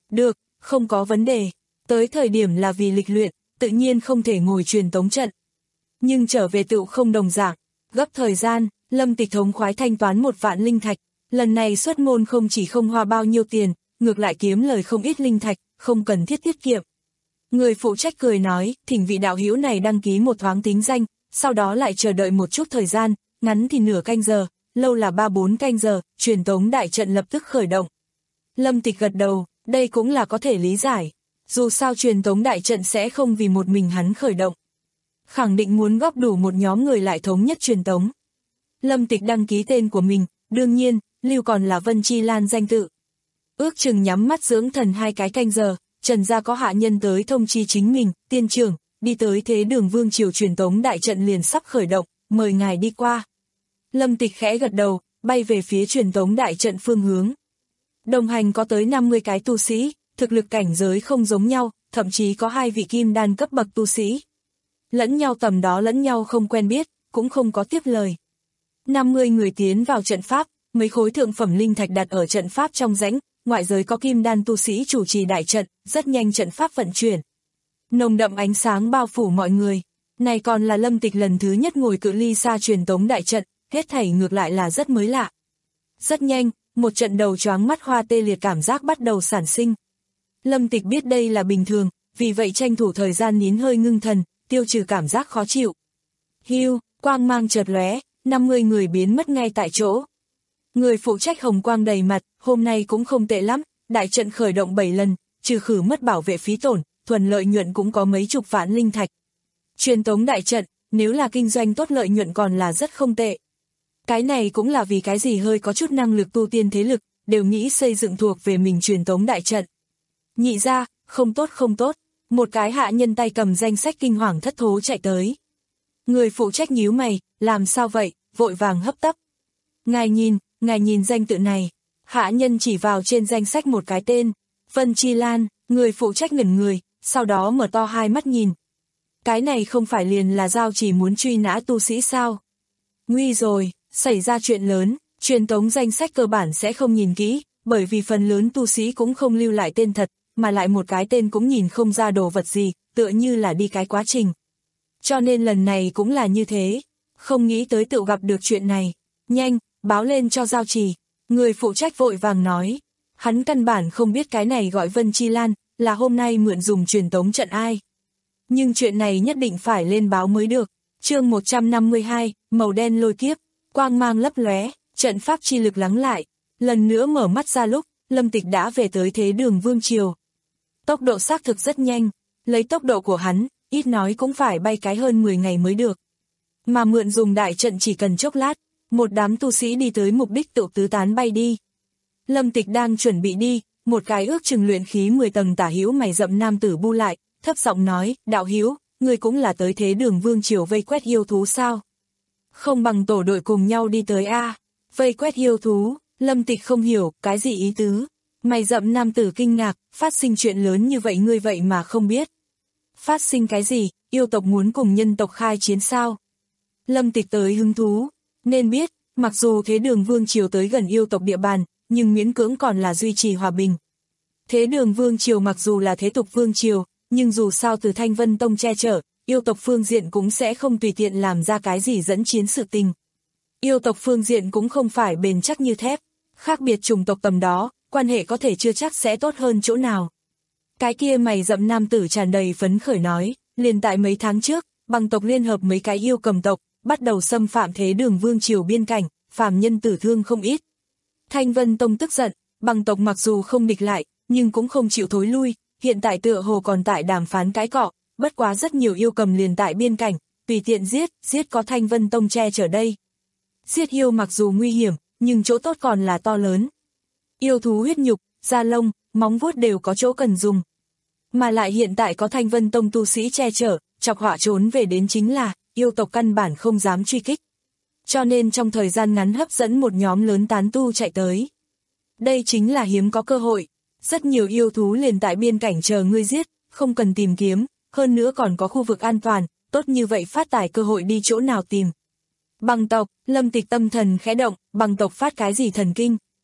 Được, không có vấn đề. Tới thời điểm là vì lịch luyện, tự nhiên không thể ngồi truyền tống trận. Nhưng trở về tựu không đồng dạng, gấp thời gian, Lâm Tịch thống khoái thanh toán một vạn linh thạch. Lần này xuất môn không chỉ không hoa bao nhiêu tiền, ngược lại kiếm lời không ít linh thạch, không cần thiết tiết kiệm. Người phụ trách cười nói, thỉnh vị đạo hữu này đăng ký một thoáng tính danh, sau đó lại chờ đợi một chút thời gian, ngắn thì nửa canh giờ, lâu là ba bốn canh giờ, truyền tống đại trận lập tức khởi động. Lâm Tịch gật đầu, đây cũng là có thể lý giải. Dù sao truyền tống đại trận sẽ không vì một mình hắn khởi động. Khẳng định muốn góp đủ một nhóm người lại thống nhất truyền tống. Lâm Tịch đăng ký tên của mình, đương nhiên, lưu còn là Vân Chi Lan danh tự. Ước chừng nhắm mắt dưỡng thần hai cái canh giờ, Trần gia có hạ nhân tới thông chi chính mình, tiên trưởng, đi tới thế đường vương triều truyền tống đại trận liền sắp khởi động, mời ngài đi qua. Lâm Tịch khẽ gật đầu, bay về phía truyền tống đại trận phương hướng. Đồng hành có tới năm mươi cái tu sĩ, thực lực cảnh giới không giống nhau, thậm chí có hai vị kim đan cấp bậc tu sĩ. Lẫn nhau tầm đó lẫn nhau không quen biết, cũng không có tiếp lời. năm mươi người tiến vào trận pháp, mấy khối thượng phẩm linh thạch đặt ở trận pháp trong rãnh, ngoại giới có kim đan tu sĩ chủ trì đại trận, rất nhanh trận pháp vận chuyển. Nồng đậm ánh sáng bao phủ mọi người. Này còn là Lâm Tịch lần thứ nhất ngồi cự ly xa truyền tống đại trận, hết thảy ngược lại là rất mới lạ. Rất nhanh, một trận đầu choáng mắt hoa tê liệt cảm giác bắt đầu sản sinh. Lâm Tịch biết đây là bình thường, vì vậy tranh thủ thời gian nín hơi ngưng thần, tiêu trừ cảm giác khó chịu. Hưu, quang mang chợt lóe, năm mươi người biến mất ngay tại chỗ. Người phụ trách hồng quang đầy mặt, hôm nay cũng không tệ lắm, đại trận khởi động bảy lần, trừ khử mất bảo vệ phí tổn, thuần lợi nhuận cũng có mấy chục vạn linh thạch. Truyền tống đại trận, nếu là kinh doanh tốt lợi nhuận còn là rất không tệ. Cái này cũng là vì cái gì hơi có chút năng lực tu tiên thế lực, đều nghĩ xây dựng thuộc về mình truyền tống đại trận. Nhị ra, không tốt không tốt, một cái hạ nhân tay cầm danh sách kinh hoàng thất thố chạy tới. Người phụ trách nhíu mày, làm sao vậy, vội vàng hấp tấp. Ngài nhìn, ngài nhìn danh tự này. Hạ nhân chỉ vào trên danh sách một cái tên, Vân Chi Lan, người phụ trách ngẩn người, sau đó mở to hai mắt nhìn. Cái này không phải liền là giao chỉ muốn truy nã tu sĩ sao? Nguy rồi, xảy ra chuyện lớn, truyền tống danh sách cơ bản sẽ không nhìn kỹ, bởi vì phần lớn tu sĩ cũng không lưu lại tên thật, mà lại một cái tên cũng nhìn không ra đồ vật gì, tựa như là đi cái quá trình. Cho nên lần này cũng là như thế, không nghĩ tới tự gặp được chuyện này. Nhanh, báo lên cho giao trì. Người phụ trách vội vàng nói. Hắn căn bản không biết cái này gọi Vân Chi Lan, là hôm nay mượn dùng truyền tống trận ai. Nhưng chuyện này nhất định phải lên báo mới được. Chương một trăm năm mươi hai, màu đen lôi kiếp, quang mang lấp lóe, trận pháp chi lực lắng lại. Lần nữa mở mắt ra lúc, Lâm Tịch đã về tới thế đường vương triều. Tốc độ xác thực rất nhanh, lấy tốc độ của hắn, ít nói cũng phải bay cái hơn mười ngày mới được. Mà mượn dùng đại trận chỉ cần chốc lát, một đám tu sĩ đi tới mục đích tự tứ tán bay đi. Lâm Tịch đang chuẩn bị đi, một cái ước chừng luyện khí mười tầng tả hữu mày rậm nam tử bu lại, thấp giọng nói, đạo hữu, người cũng là tới thế đường vương triều vây quét yêu thú sao? Không bằng tổ đội cùng nhau đi tới a. Vây quét yêu thú, Lâm Tịch không hiểu, cái gì ý tứ? Mày rậm nam tử kinh ngạc, phát sinh chuyện lớn như vậy ngươi vậy mà không biết. Phát sinh cái gì, yêu tộc muốn cùng nhân tộc khai chiến sao? Lâm Tịch tới hứng thú, nên biết, mặc dù thế đường vương triều tới gần yêu tộc địa bàn, nhưng miễn cưỡng còn là duy trì hòa bình. Thế đường vương triều mặc dù là thế tục vương triều, nhưng dù sao từ Thanh Vân Tông che chở, yêu tộc phương diện cũng sẽ không tùy tiện làm ra cái gì dẫn chiến sự tình. Yêu tộc phương diện cũng không phải bền chắc như thép, khác biệt chủng tộc tầm đó, quan hệ có thể chưa chắc sẽ tốt hơn chỗ nào. Cái kia mày rậm nam tử tràn đầy phấn khởi nói, liền tại mấy tháng trước, băng tộc liên hợp mấy cái yêu cầm tộc, bắt đầu xâm phạm thế đường vương triều biên cảnh, phàm nhân tử thương không ít. Thanh Vân Tông tức giận, băng tộc mặc dù không địch lại, nhưng cũng không chịu thối lui, hiện tại tựa hồ còn tại đàm phán cái cọ, bất quá rất nhiều yêu cầm liền tại biên cảnh, tùy tiện giết, giết có Thanh Vân Tông che chở đây. Giết yêu mặc dù nguy hiểm, nhưng chỗ tốt còn là to lớn. Yêu thú huyết nhục, da lông, móng vuốt đều có chỗ cần dùng. Mà lại hiện tại có Thanh Vân Tông tu sĩ che chở, chọc họa trốn về đến chính là, yêu tộc căn bản không dám truy kích. Cho nên trong thời gian ngắn hấp dẫn một nhóm lớn tán tu chạy tới. Đây chính là hiếm có cơ hội. Rất nhiều yêu thú liền tại biên cảnh chờ ngươi giết, không cần tìm kiếm, hơn nữa còn có khu vực an toàn, tốt như vậy phát tài cơ hội đi chỗ nào tìm. Băng tộc, Lâm Tịch tâm thần khẽ động, băng tộc phát cái gì thần kinh?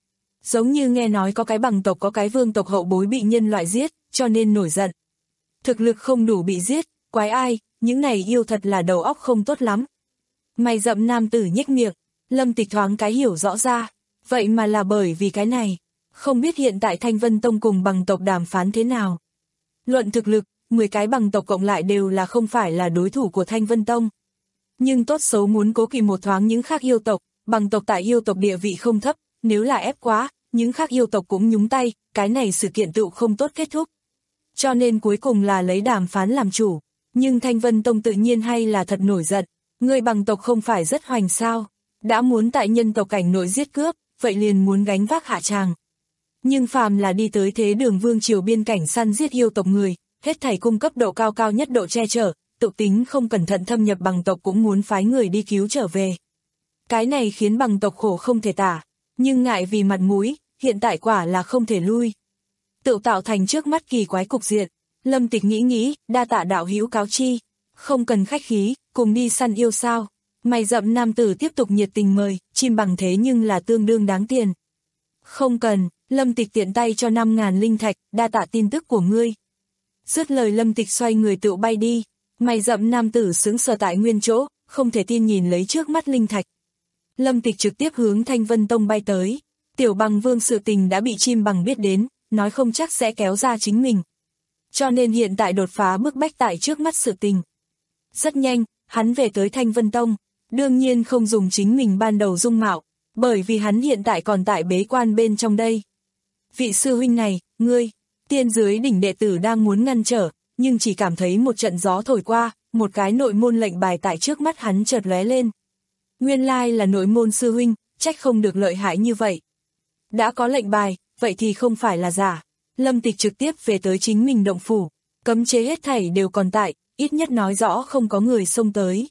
giống như nghe nói có cái bằng tộc có cái vương tộc hậu bối bị nhân loại giết, cho nên nổi giận. Thực lực không đủ bị giết, quái ai, những này yêu thật là đầu óc không tốt lắm. Mày rậm nam tử nhếch miệng, Lâm Tịch thoáng cái hiểu rõ ra, vậy mà là bởi vì cái này. Không biết hiện tại Thanh Vân Tông cùng bằng tộc đàm phán thế nào. Luận thực lực, mười cái bằng tộc cộng lại đều là không phải là đối thủ của Thanh Vân Tông. Nhưng tốt xấu muốn cố kỵ một thoáng những khác yêu tộc, bằng tộc tại yêu tộc địa vị không thấp, nếu là ép quá, những khác yêu tộc cũng nhúng tay, cái này sự kiện tựu không tốt kết thúc. Cho nên cuối cùng là lấy đàm phán làm chủ, nhưng Thanh Vân Tông tự nhiên hay là thật nổi giận, người bằng tộc không phải rất hoành sao, đã muốn tại nhân tộc cảnh nội giết cướp, vậy liền muốn gánh vác hạ tràng. Nhưng phàm là đi tới thế đường vương triều biên cảnh săn giết yêu tộc người, hết thảy cung cấp độ cao cao nhất độ che chở, tự tính không cẩn thận thâm nhập bằng tộc cũng muốn phái người đi cứu trở về. Cái này khiến bằng tộc khổ không thể tả, nhưng ngại vì mặt mũi, hiện tại quả là không thể lui. Tự tạo thành trước mắt kỳ quái cục diện, Lâm Tịch nghĩ nghĩ, đa tạ đạo hữu cáo chi, không cần khách khí, cùng đi săn yêu sao. Mày rậm nam tử tiếp tục nhiệt tình mời, chim bằng thế nhưng là tương đương đáng tiền. Không cần, Lâm Tịch tiện tay cho năm ngàn linh thạch, đa tạ tin tức của ngươi. Dứt lời Lâm Tịch xoay người tự bay đi, mày rậm nam tử sững sờ tại nguyên chỗ, không thể tin nhìn lấy trước mắt linh thạch. Lâm Tịch trực tiếp hướng Thanh Vân Tông bay tới, tiểu bằng vương sự tình đã bị chim bằng biết đến, nói không chắc sẽ kéo ra chính mình. Cho nên hiện tại đột phá bức bách tại trước mắt sự tình. Rất nhanh, hắn về tới Thanh Vân Tông, đương nhiên không dùng chính mình ban đầu dung mạo, bởi vì hắn hiện tại còn tại bế quan bên trong đây. Vị sư huynh này, ngươi, tiên dưới đỉnh đệ tử đang muốn ngăn trở, nhưng chỉ cảm thấy một trận gió thổi qua, một cái nội môn lệnh bài tại trước mắt hắn chợt lóe lên. Nguyên lai là nội môn sư huynh, trách không được lợi hại như vậy. Đã có lệnh bài, vậy thì không phải là giả. Lâm Tịch trực tiếp về tới chính mình động phủ, cấm chế hết thảy đều còn tại, ít nhất nói rõ không có người xông tới.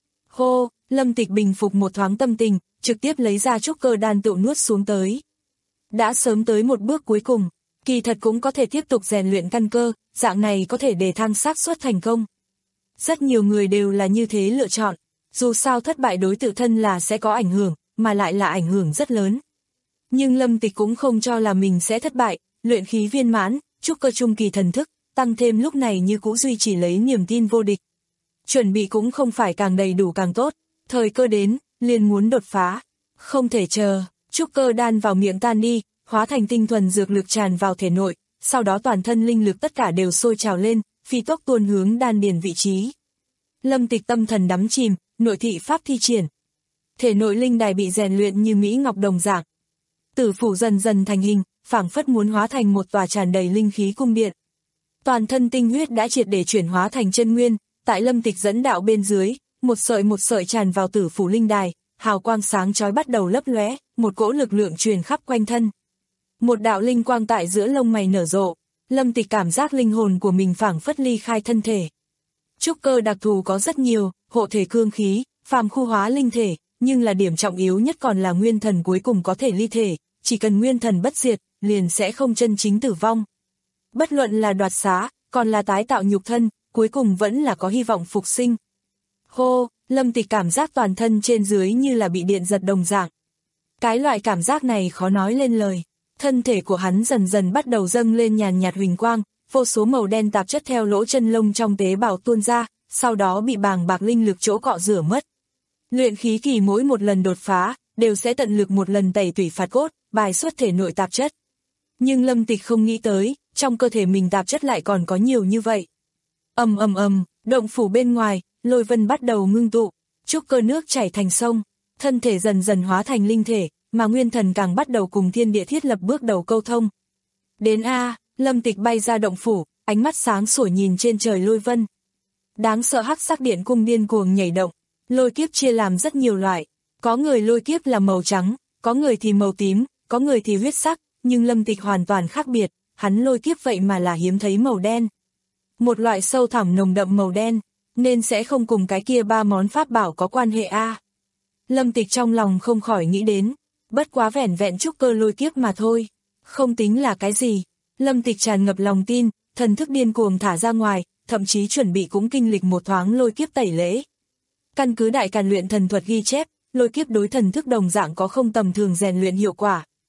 Hô, Lâm Tịch bình phục một thoáng tâm tình, trực tiếp lấy ra trúc cơ đan tựu nuốt xuống tới. Đã sớm tới một bước cuối cùng, kỳ thật cũng có thể tiếp tục rèn luyện căn cơ, dạng này có thể để thăng xác suất thành công. Rất nhiều người đều là như thế lựa chọn, dù sao thất bại đối tự thân là sẽ có ảnh hưởng, mà lại là ảnh hưởng rất lớn. Nhưng Lâm Tịch cũng không cho là mình sẽ thất bại, luyện khí viên mãn, trúc cơ trung kỳ thần thức, tăng thêm lúc này như cũ duy trì lấy niềm tin vô địch. Chuẩn bị cũng không phải càng đầy đủ càng tốt, thời cơ đến, liền muốn đột phá. Không thể chờ, trúc cơ đan vào miệng tan đi, hóa thành tinh thuần dược lực tràn vào thể nội, sau đó toàn thân linh lực tất cả đều sôi trào lên, phi tốc tuôn hướng đan điền vị trí. Lâm Tịch tâm thần đắm chìm, nội thị pháp thi triển. Thể nội linh đài bị rèn luyện như mỹ ngọc đồng dạng. Tử phủ dần dần thành hình, phảng phất muốn hóa thành một tòa tràn đầy linh khí cung điện. Toàn thân tinh huyết đã triệt để chuyển hóa thành chân nguyên, tại Lâm Tịch dẫn đạo bên dưới, một sợi một sợi tràn vào tử phủ linh đài, hào quang sáng chói bắt đầu lấp lóe, một cỗ lực lượng truyền khắp quanh thân. Một đạo linh quang tại giữa lông mày nở rộ, Lâm Tịch cảm giác linh hồn của mình phảng phất ly khai thân thể. Trúc cơ đặc thù có rất nhiều, hộ thể cương khí, phàm khu hóa linh thể, nhưng là điểm trọng yếu nhất còn là nguyên thần cuối cùng có thể ly thể, chỉ cần nguyên thần bất diệt, liền sẽ không chân chính tử vong. Bất luận là đoạt xá, còn là tái tạo nhục thân, cuối cùng vẫn là có hy vọng phục sinh. Hô, Lâm Tịch cảm giác toàn thân trên dưới như là bị điện giật đồng dạng. Cái loại cảm giác này khó nói lên lời. Thân thể của hắn dần dần bắt đầu dâng lên nhàn nhạt huỳnh quang, vô số màu đen tạp chất theo lỗ chân lông trong tế bào tuôn ra, sau đó bị bàng bạc linh lực chỗ cọ rửa mất. Luyện khí kỳ mỗi một lần đột phá, đều sẽ tận lực một lần tẩy tủy phạt cốt, bài xuất thể nội tạp chất. Nhưng Lâm Tịch không nghĩ tới, trong cơ thể mình tạp chất lại còn có nhiều như vậy. Ầm ầm ầm, động phủ bên ngoài, lôi vân bắt đầu ngưng tụ, trúc cơ nước chảy thành sông, thân thể dần dần hóa thành linh thể, mà nguyên thần càng bắt đầu cùng thiên địa thiết lập bước đầu câu thông. Đến a, Lâm Tịch bay ra động phủ, ánh mắt sáng sủa nhìn trên trời lôi vân. Đáng sợ hắc sắc điện cung điên cuồng nhảy động, lôi kiếp chia làm rất nhiều loại, có người lôi kiếp là màu trắng, có người thì màu tím, có người thì huyết sắc, nhưng Lâm Tịch hoàn toàn khác biệt, hắn lôi kiếp vậy mà là hiếm thấy màu đen. Một loại sâu thẳm nồng đậm màu đen, nên sẽ không cùng cái kia ba món pháp bảo có quan hệ a. Lâm Tịch trong lòng không khỏi nghĩ đến, bất quá vẻn vẹn trúc cơ lôi kiếp mà thôi, không tính là cái gì. Lâm Tịch tràn ngập lòng tin, thần thức điên cuồng thả ra ngoài, thậm chí chuẩn bị cũng kinh lịch một thoáng lôi kiếp tẩy lễ. Căn cứ đại càn luyện thần thuật ghi chép, lôi kiếp đối thần thức đồng dạng có không tầm thường rèn luyện hiệu quả.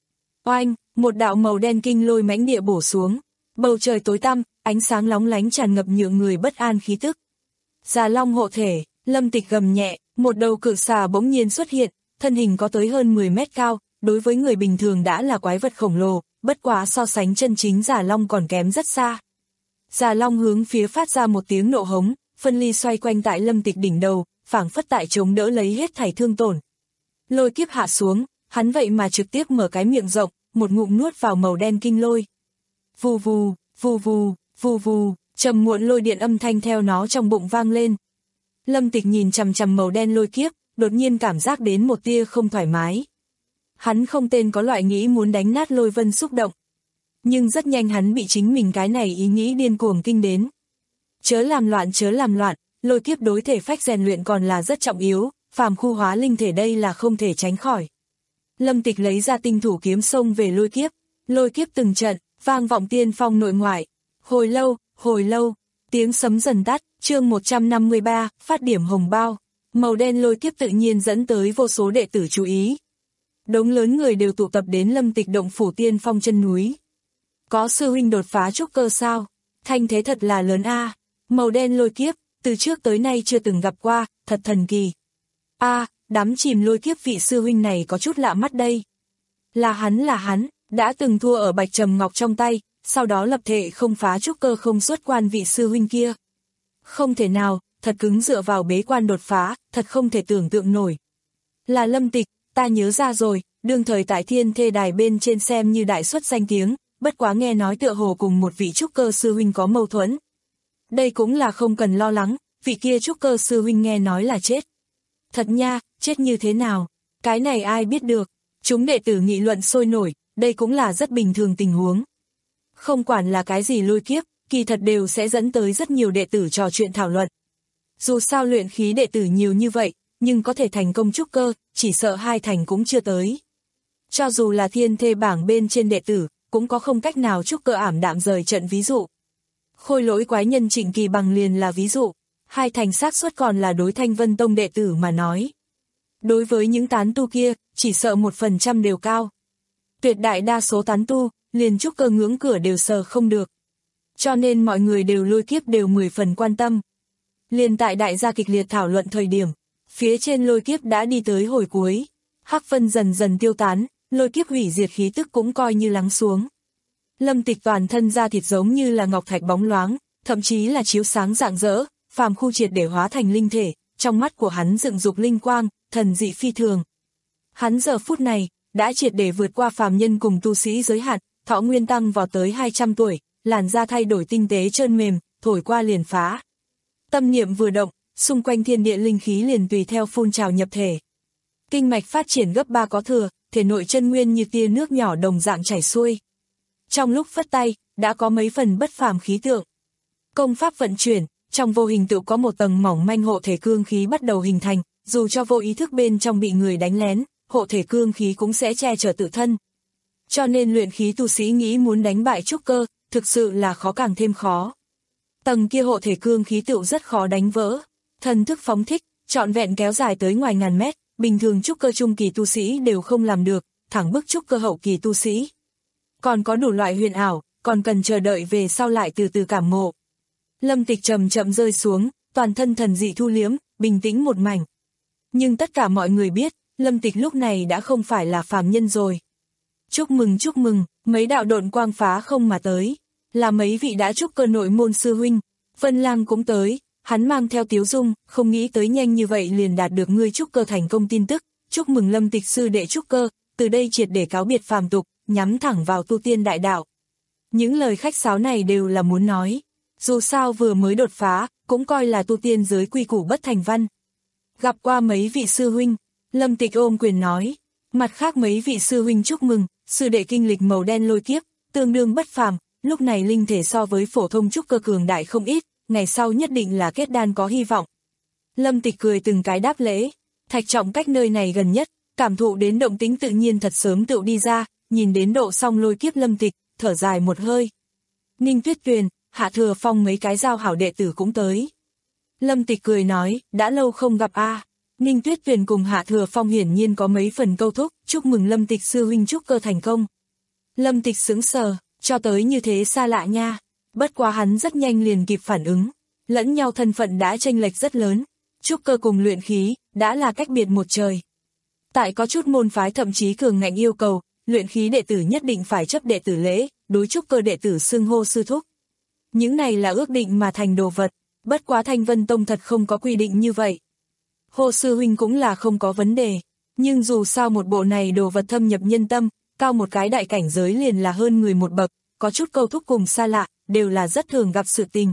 Oanh, một đạo màu đen kinh lôi mãnh địa bổ xuống. Bầu trời tối tăm, ánh sáng lóng lánh tràn ngập nhượng người bất an khí tức. Già Long hộ thể, Lâm Tịch gầm nhẹ, một đầu cự xà bỗng nhiên xuất hiện, thân hình có tới hơn mười mét cao, đối với người bình thường đã là quái vật khổng lồ, bất quá so sánh chân chính Già Long còn kém rất xa. Già Long hướng phía phát ra một tiếng nộ hống, phân ly xoay quanh tại Lâm Tịch đỉnh đầu, phảng phất tại chống đỡ lấy hết thảy thương tổn. Lôi kiếp hạ xuống, hắn vậy mà trực tiếp mở cái miệng rộng, một ngụm nuốt vào màu đen kinh lôi. Vù vù, vù vù, vù vù, trầm muộn lôi điện âm thanh theo nó trong bụng vang lên. Lâm Tịch nhìn chằm chằm màu đen lôi kiếp, đột nhiên cảm giác đến một tia không thoải mái. Hắn không tên có loại nghĩ muốn đánh nát lôi vân xúc động. Nhưng rất nhanh hắn bị chính mình cái này ý nghĩ điên cuồng kinh đến. Chớ làm loạn chớ làm loạn, lôi kiếp đối thể phách rèn luyện còn là rất trọng yếu, phàm khu hóa linh thể đây là không thể tránh khỏi. Lâm Tịch lấy ra tinh thủ kiếm xông về lôi kiếp, lôi kiếp từng trận, vang vọng tiên phong nội ngoại. Hồi lâu, hồi lâu, tiếng sấm dần tắt, chương một trăm năm mươi ba, phát điểm hồng bao. Màu đen lôi kiếp tự nhiên dẫn tới vô số đệ tử chú ý. Đống lớn người đều tụ tập đến Lâm Tịch động phủ tiên phong chân núi. Có sư huynh đột phá trúc cơ sao? Thanh thế thật là lớn a. Màu đen lôi kiếp, từ trước tới nay chưa từng gặp qua, thật thần kỳ. A, đắm chìm lôi kiếp vị sư huynh này có chút lạ mắt đây. Là hắn là hắn, đã từng thua ở Bạch Trầm Ngọc trong tay, sau đó lập thệ không phá trúc cơ không xuất quan vị sư huynh kia. Không thể nào, thật cứng dựa vào bế quan đột phá, thật không thể tưởng tượng nổi. Là Lâm Tịch, ta nhớ ra rồi, đương thời tại Thiên Thê Đài bên trên xem như đại xuất danh tiếng, bất quá nghe nói tựa hồ cùng một vị trúc cơ sư huynh có mâu thuẫn. Đây cũng là không cần lo lắng, vị kia trúc cơ sư huynh nghe nói là chết. Thật nha, chết như thế nào? Cái này ai biết được? Chúng đệ tử nghị luận sôi nổi, đây cũng là rất bình thường tình huống. Không quản là cái gì lôi kiếp, kỳ thật đều sẽ dẫn tới rất nhiều đệ tử trò chuyện thảo luận. Dù sao luyện khí đệ tử nhiều như vậy, nhưng có thể thành công trúc cơ, chỉ sợ hai thành cũng chưa tới. Cho dù là thiên thê bảng bên trên đệ tử, cũng có không cách nào trúc cơ ảm đạm rời trận ví dụ. Khôi lỗi quái nhân Trịnh Kỳ Bằng liền là ví dụ, hai thành xác suất còn là đối Thanh Vân Tông đệ tử mà nói. Đối với những tán tu kia, chỉ sợ một phần trăm đều cao. Tuyệt đại đa số tán tu, liền trúc cơ ngưỡng cửa đều sờ không được. Cho nên mọi người đều lôi kiếp đều mười phần quan tâm. Liền tại đại gia kịch liệt thảo luận thời điểm, phía trên lôi kiếp đã đi tới hồi cuối. Hắc vân dần dần tiêu tán, lôi kiếp hủy diệt khí tức cũng coi như lắng xuống. Lâm Tịch toàn thân da thịt giống như là ngọc thạch bóng loáng, thậm chí là chiếu sáng rạng rỡ, phàm khu triệt để hóa thành linh thể, trong mắt của hắn dựng dục linh quang, thần dị phi thường. Hắn giờ phút này, đã triệt để vượt qua phàm nhân cùng tu sĩ giới hạn, thọ nguyên tăng vào tới hai trăm tuổi, làn da thay đổi tinh tế trơn mềm, thổi qua liền phá. Tâm niệm vừa động, xung quanh thiên địa linh khí liền tùy theo phun trào nhập thể. Kinh mạch phát triển gấp ba có thừa, thể nội chân nguyên như tia nước nhỏ đồng dạng chảy xuôi. Trong lúc phất tay, đã có mấy phần bất phàm khí tượng. Công pháp vận chuyển, trong vô hình tự có một tầng mỏng manh hộ thể cương khí bắt đầu hình thành, dù cho vô ý thức bên trong bị người đánh lén, hộ thể cương khí cũng sẽ che chở tự thân. Cho nên luyện khí tu sĩ nghĩ muốn đánh bại trúc cơ, thực sự là khó càng thêm khó. Tầng kia hộ thể cương khí tựu rất khó đánh vỡ. Thần thức phóng thích, trọn vẹn kéo dài tới ngoài ngàn mét, bình thường trúc cơ trung kỳ tu sĩ đều không làm được, thẳng bức trúc cơ hậu kỳ tu sĩ. Còn có đủ loại huyền ảo, còn cần chờ đợi về sau lại từ từ cảm ngộ. Lâm Tịch chậm chậm rơi xuống, toàn thân thần dị thu liếm, bình tĩnh một mảnh. Nhưng tất cả mọi người biết, Lâm Tịch lúc này đã không phải là phàm nhân rồi. Chúc mừng chúc mừng, mấy đạo độn quang phá không mà tới, là mấy vị đã trúc cơ nội môn sư huynh. Vân Lang cũng tới, hắn mang theo tiếu dung, không nghĩ tới nhanh như vậy liền đạt được ngươi trúc cơ thành công tin tức. Chúc mừng Lâm Tịch sư đệ trúc cơ, từ đây triệt để cáo biệt phàm tục, nhắm thẳng vào tu tiên đại đạo. Những lời khách sáo này đều là muốn nói, dù sao vừa mới đột phá, cũng coi là tu tiên giới quy củ bất thành văn. Gặp qua mấy vị sư huynh, Lâm Tịch ôm quyền nói, mặt khác mấy vị sư huynh chúc mừng, sư đệ kinh lịch màu đen lôi kiếp, tương đương bất phàm, lúc này linh thể so với phổ thông trúc cơ cường đại không ít, ngày sau nhất định là kết đan có hy vọng. Lâm Tịch cười từng cái đáp lễ, Thạch Trọng cách nơi này gần nhất, cảm thụ đến động tĩnh tự nhiên thật sớm tựu đi ra, nhìn đến độ xong lôi kiếp Lâm Tịch, thở dài một hơi. Ninh Tuyết Tuyền, Hạ Thừa Phong mấy cái giao hảo đệ tử cũng tới. Lâm Tịch cười nói, đã lâu không gặp a. À. Ninh Tuyết Tuyền cùng Hạ Thừa Phong hiển nhiên có mấy phần câu thúc, chúc mừng Lâm Tịch sư huynh trúc cơ thành công. Lâm Tịch sững sờ, cho tới như thế xa lạ nha. Bất quá hắn rất nhanh liền kịp phản ứng, lẫn nhau thân phận đã chênh lệch rất lớn, trúc cơ cùng luyện khí, đã là cách biệt một trời. Tại có chút môn phái thậm chí cường ngạnh yêu cầu, luyện khí đệ tử nhất định phải chấp đệ tử lễ, đối trúc cơ đệ tử xưng hô sư thúc. Những này là ước định mà thành đồ vật, bất quá Thanh Vân Tông thật không có quy định như vậy. Hồ sư huynh cũng là không có vấn đề, nhưng dù sao một bộ này đồ vật thâm nhập nhân tâm, cao một cái đại cảnh giới liền là hơn người một bậc, có chút câu thúc cùng xa lạ, đều là rất thường gặp sự tình.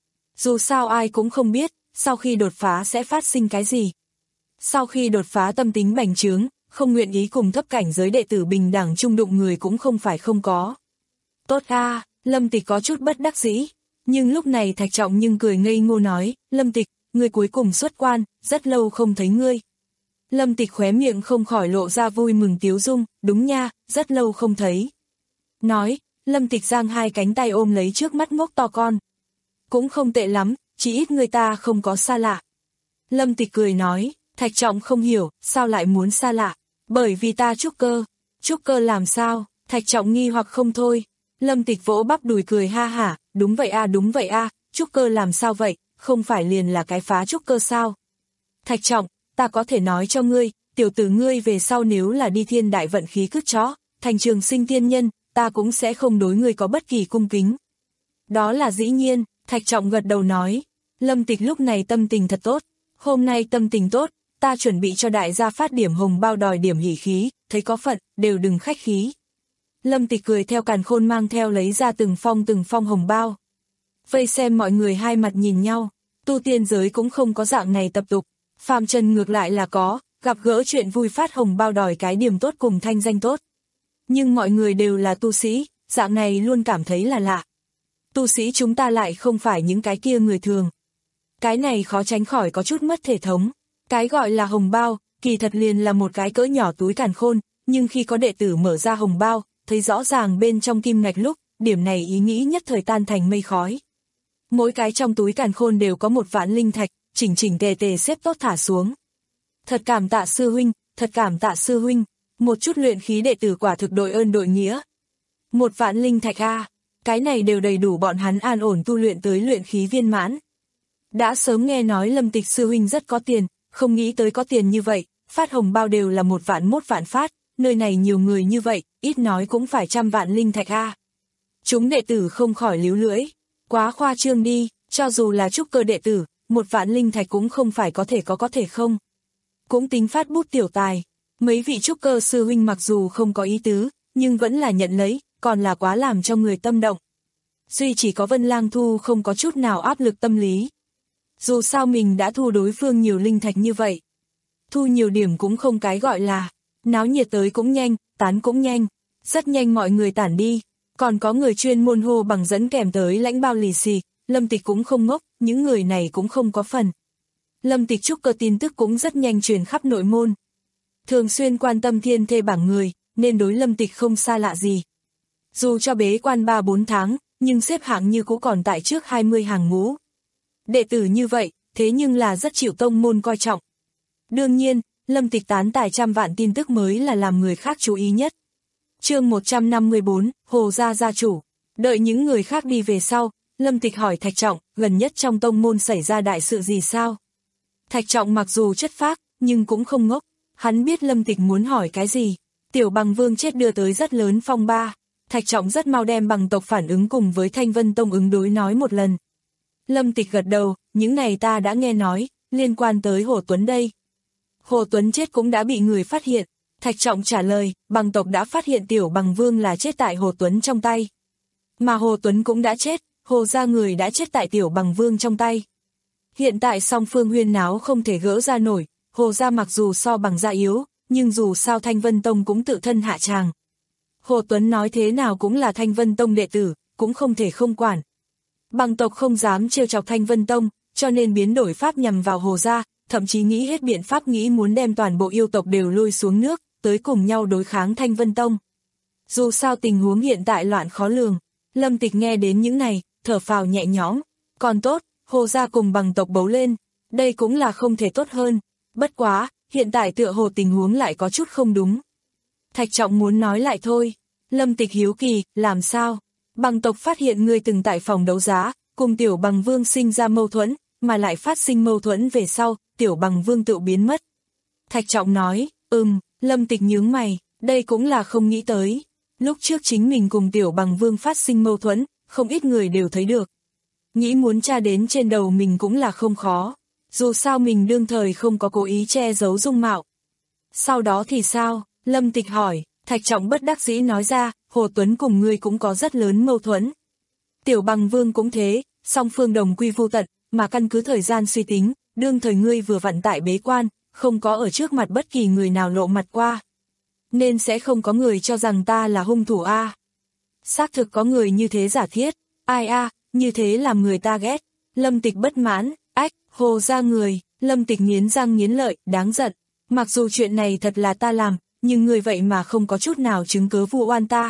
Dù sao ai cũng không biết, sau khi đột phá sẽ phát sinh cái gì. Sau khi đột phá tâm tính bành trướng, không nguyện ý cùng thấp cảnh giới đệ tử bình đẳng chung đụng người cũng không phải không có. Tốt a, Lâm Tịch có chút bất đắc dĩ, nhưng lúc này Thạch Trọng nhưng cười ngây ngô nói, Lâm Tịch, ngươi cuối cùng xuất quan, rất lâu không thấy ngươi. Lâm Tịch khóe miệng không khỏi lộ ra vui mừng tiếu dung, đúng nha, rất lâu không thấy. Nói, Lâm Tịch giang hai cánh tay ôm lấy trước mắt ngốc to con. Cũng không tệ lắm, chỉ ít người ta không có xa lạ. Lâm Tịch cười nói, Thạch Trọng không hiểu, sao lại muốn xa lạ, bởi vì ta trúc cơ. Trúc cơ làm sao? Thạch Trọng nghi hoặc không thôi. Lâm Tịch vỗ bắp đùi cười ha hả, đúng vậy a đúng vậy a, trúc cơ làm sao vậy, không phải liền là cái phá trúc cơ sao? Thạch Trọng, ta có thể nói cho ngươi, tiểu tử ngươi về sau nếu là đi thiên đại vận khí cứt chó, thành trường sinh tiên nhân, ta cũng sẽ không đối ngươi có bất kỳ cung kính. Đó là dĩ nhiên, Thạch Trọng gật đầu nói. Lâm Tịch lúc này tâm tình thật tốt, hôm nay tâm tình tốt, ta chuẩn bị cho đại gia phát điểm hồng bao đòi điểm hỉ khí, thấy có phận, đều đừng khách khí. Lâm Tịch cười theo càn khôn mang theo lấy ra từng phong từng phong hồng bao. Vây xem mọi người hai mặt nhìn nhau, tu tiên giới cũng không có dạng này tập tục, phàm trần ngược lại là có, gặp gỡ chuyện vui phát hồng bao đòi cái điểm tốt cùng thanh danh tốt. Nhưng mọi người đều là tu sĩ, dạng này luôn cảm thấy là lạ. Tu sĩ chúng ta lại không phải những cái kia người thường. Cái này khó tránh khỏi có chút mất thể thống. Cái gọi là hồng bao, kỳ thật liền là một cái cỡ nhỏ túi càn khôn, nhưng khi có đệ tử mở ra hồng bao, thấy rõ ràng bên trong kim ngạch lúc, điểm này ý nghĩ nhất thời tan thành mây khói. Mỗi cái trong túi càn khôn đều có một vạn linh thạch, chỉnh chỉnh tề tề xếp tốt thả xuống. Thật cảm tạ sư huynh, thật cảm tạ sư huynh, một chút luyện khí đệ tử quả thực đội ơn đội nghĩa. Một vạn linh thạch a, cái này đều đầy đủ bọn hắn an ổn tu luyện tới luyện khí viên mãn. Đã sớm nghe nói Lâm Tịch sư huynh rất có tiền, không nghĩ tới có tiền như vậy, phát hồng bao đều là một vạn mốt vạn phát, nơi này nhiều người như vậy, ít nói cũng phải trăm vạn linh thạch a. Chúng đệ tử không khỏi líu lưỡi, quá khoa trương đi, cho dù là trúc cơ đệ tử, một vạn linh thạch cũng không phải có thể có có thể không. Cũng tính phát bút tiểu tài, mấy vị trúc cơ sư huynh mặc dù không có ý tứ, nhưng vẫn là nhận lấy, còn là quá làm cho người tâm động. Duy chỉ có Vân Lang Thu không có chút nào áp lực tâm lý. Dù sao mình đã thu đối phương nhiều linh thạch như vậy. Thu nhiều điểm cũng không cái gọi là, náo nhiệt tới cũng nhanh, tán cũng nhanh, rất nhanh mọi người tản đi. Còn có người chuyên môn hô bằng dẫn kèm tới lãnh bao lì xì, Lâm Tịch cũng không ngốc, những người này cũng không có phần. Lâm Tịch trúc cơ tin tức cũng rất nhanh truyền khắp nội môn. Thường xuyên quan tâm thiên thê bảng người, nên đối Lâm Tịch không xa lạ gì. Dù cho bế quan ba bốn tháng, nhưng xếp hạng như cũ còn tại trước hai mươi hàng ngũ. Đệ tử như vậy, thế nhưng là rất chịu tông môn coi trọng. Đương nhiên, Lâm Tịch tán tài trăm vạn tin tức mới là làm người khác chú ý nhất. Chương một trăm năm mươi bốn, Hồ Gia Gia Chủ. Đợi những người khác đi về sau, Lâm Tịch hỏi Thạch Trọng, gần nhất trong tông môn xảy ra đại sự gì sao? Thạch Trọng mặc dù chất phác, nhưng cũng không ngốc. Hắn biết Lâm Tịch muốn hỏi cái gì. Tiểu Bằng Vương chết đưa tới rất lớn phong ba. Thạch Trọng rất mau đem Bằng tộc phản ứng cùng với Thanh Vân Tông ứng đối nói một lần. Lâm Tịch gật đầu, những này ta đã nghe nói, liên quan tới Hồ Tuấn đây. Hồ Tuấn chết cũng đã bị người phát hiện. Thạch Trọng trả lời, Bằng tộc đã phát hiện Tiểu Bằng Vương là chết tại Hồ Tuấn trong tay. Mà Hồ Tuấn cũng đã chết, Hồ gia người đã chết tại Tiểu Bằng Vương trong tay. Hiện tại song phương huyên náo không thể gỡ ra nổi, Hồ gia mặc dù so Bằng gia yếu, nhưng dù sao Thanh Vân Tông cũng tự thân hạ tràng. Hồ Tuấn nói thế nào cũng là Thanh Vân Tông đệ tử, cũng không thể không quản. Bằng tộc không dám trêu chọc Thanh Vân Tông, cho nên biến đổi pháp nhằm vào Hồ gia, thậm chí nghĩ hết biện pháp nghĩ muốn đem toàn bộ yêu tộc đều lôi xuống nước, tới cùng nhau đối kháng Thanh Vân Tông. Dù sao tình huống hiện tại loạn khó lường, Lâm Tịch nghe đến những này, thở phào nhẹ nhõm. Còn tốt, Hồ gia cùng Bằng tộc bấu lên, đây cũng là không thể tốt hơn. Bất quá, hiện tại tựa hồ tình huống lại có chút không đúng. Thạch Trọng muốn nói lại thôi, Lâm Tịch hiếu kỳ, làm sao? Bằng tộc phát hiện ngươi từng tại phòng đấu giá, cùng Tiểu Bằng Vương sinh ra mâu thuẫn, mà lại phát sinh mâu thuẫn về sau, Tiểu Bằng Vương tự biến mất. Thạch Trọng nói, ừm, Lâm Tịch nhướng mày, đây cũng là không nghĩ tới. Lúc trước chính mình cùng Tiểu Bằng Vương phát sinh mâu thuẫn, không ít người đều thấy được. Nghĩ muốn tra đến trên đầu mình cũng là không khó, dù sao mình đương thời không có cố ý che giấu dung mạo. Sau đó thì sao? Lâm Tịch hỏi. Thạch Trọng bất đắc dĩ nói ra, Hồ Tuấn cùng ngươi cũng có rất lớn mâu thuẫn. Tiểu Bằng Vương cũng thế, song phương đồng quy vu tận, mà căn cứ thời gian suy tính, đương thời ngươi vừa vặn tại bế quan, không có ở trước mặt bất kỳ người nào lộ mặt qua. Nên sẽ không có người cho rằng ta là hung thủ a. À. Xác thực có người như thế giả thiết, ai a, à, như thế làm người ta ghét. Lâm Tịch bất mãn, ách, Hồ ra người, Lâm Tịch nghiến răng nghiến lợi, đáng giận. Mặc dù chuyện này thật là ta làm, nhưng người vậy mà không có chút nào chứng cứ vu oan ta.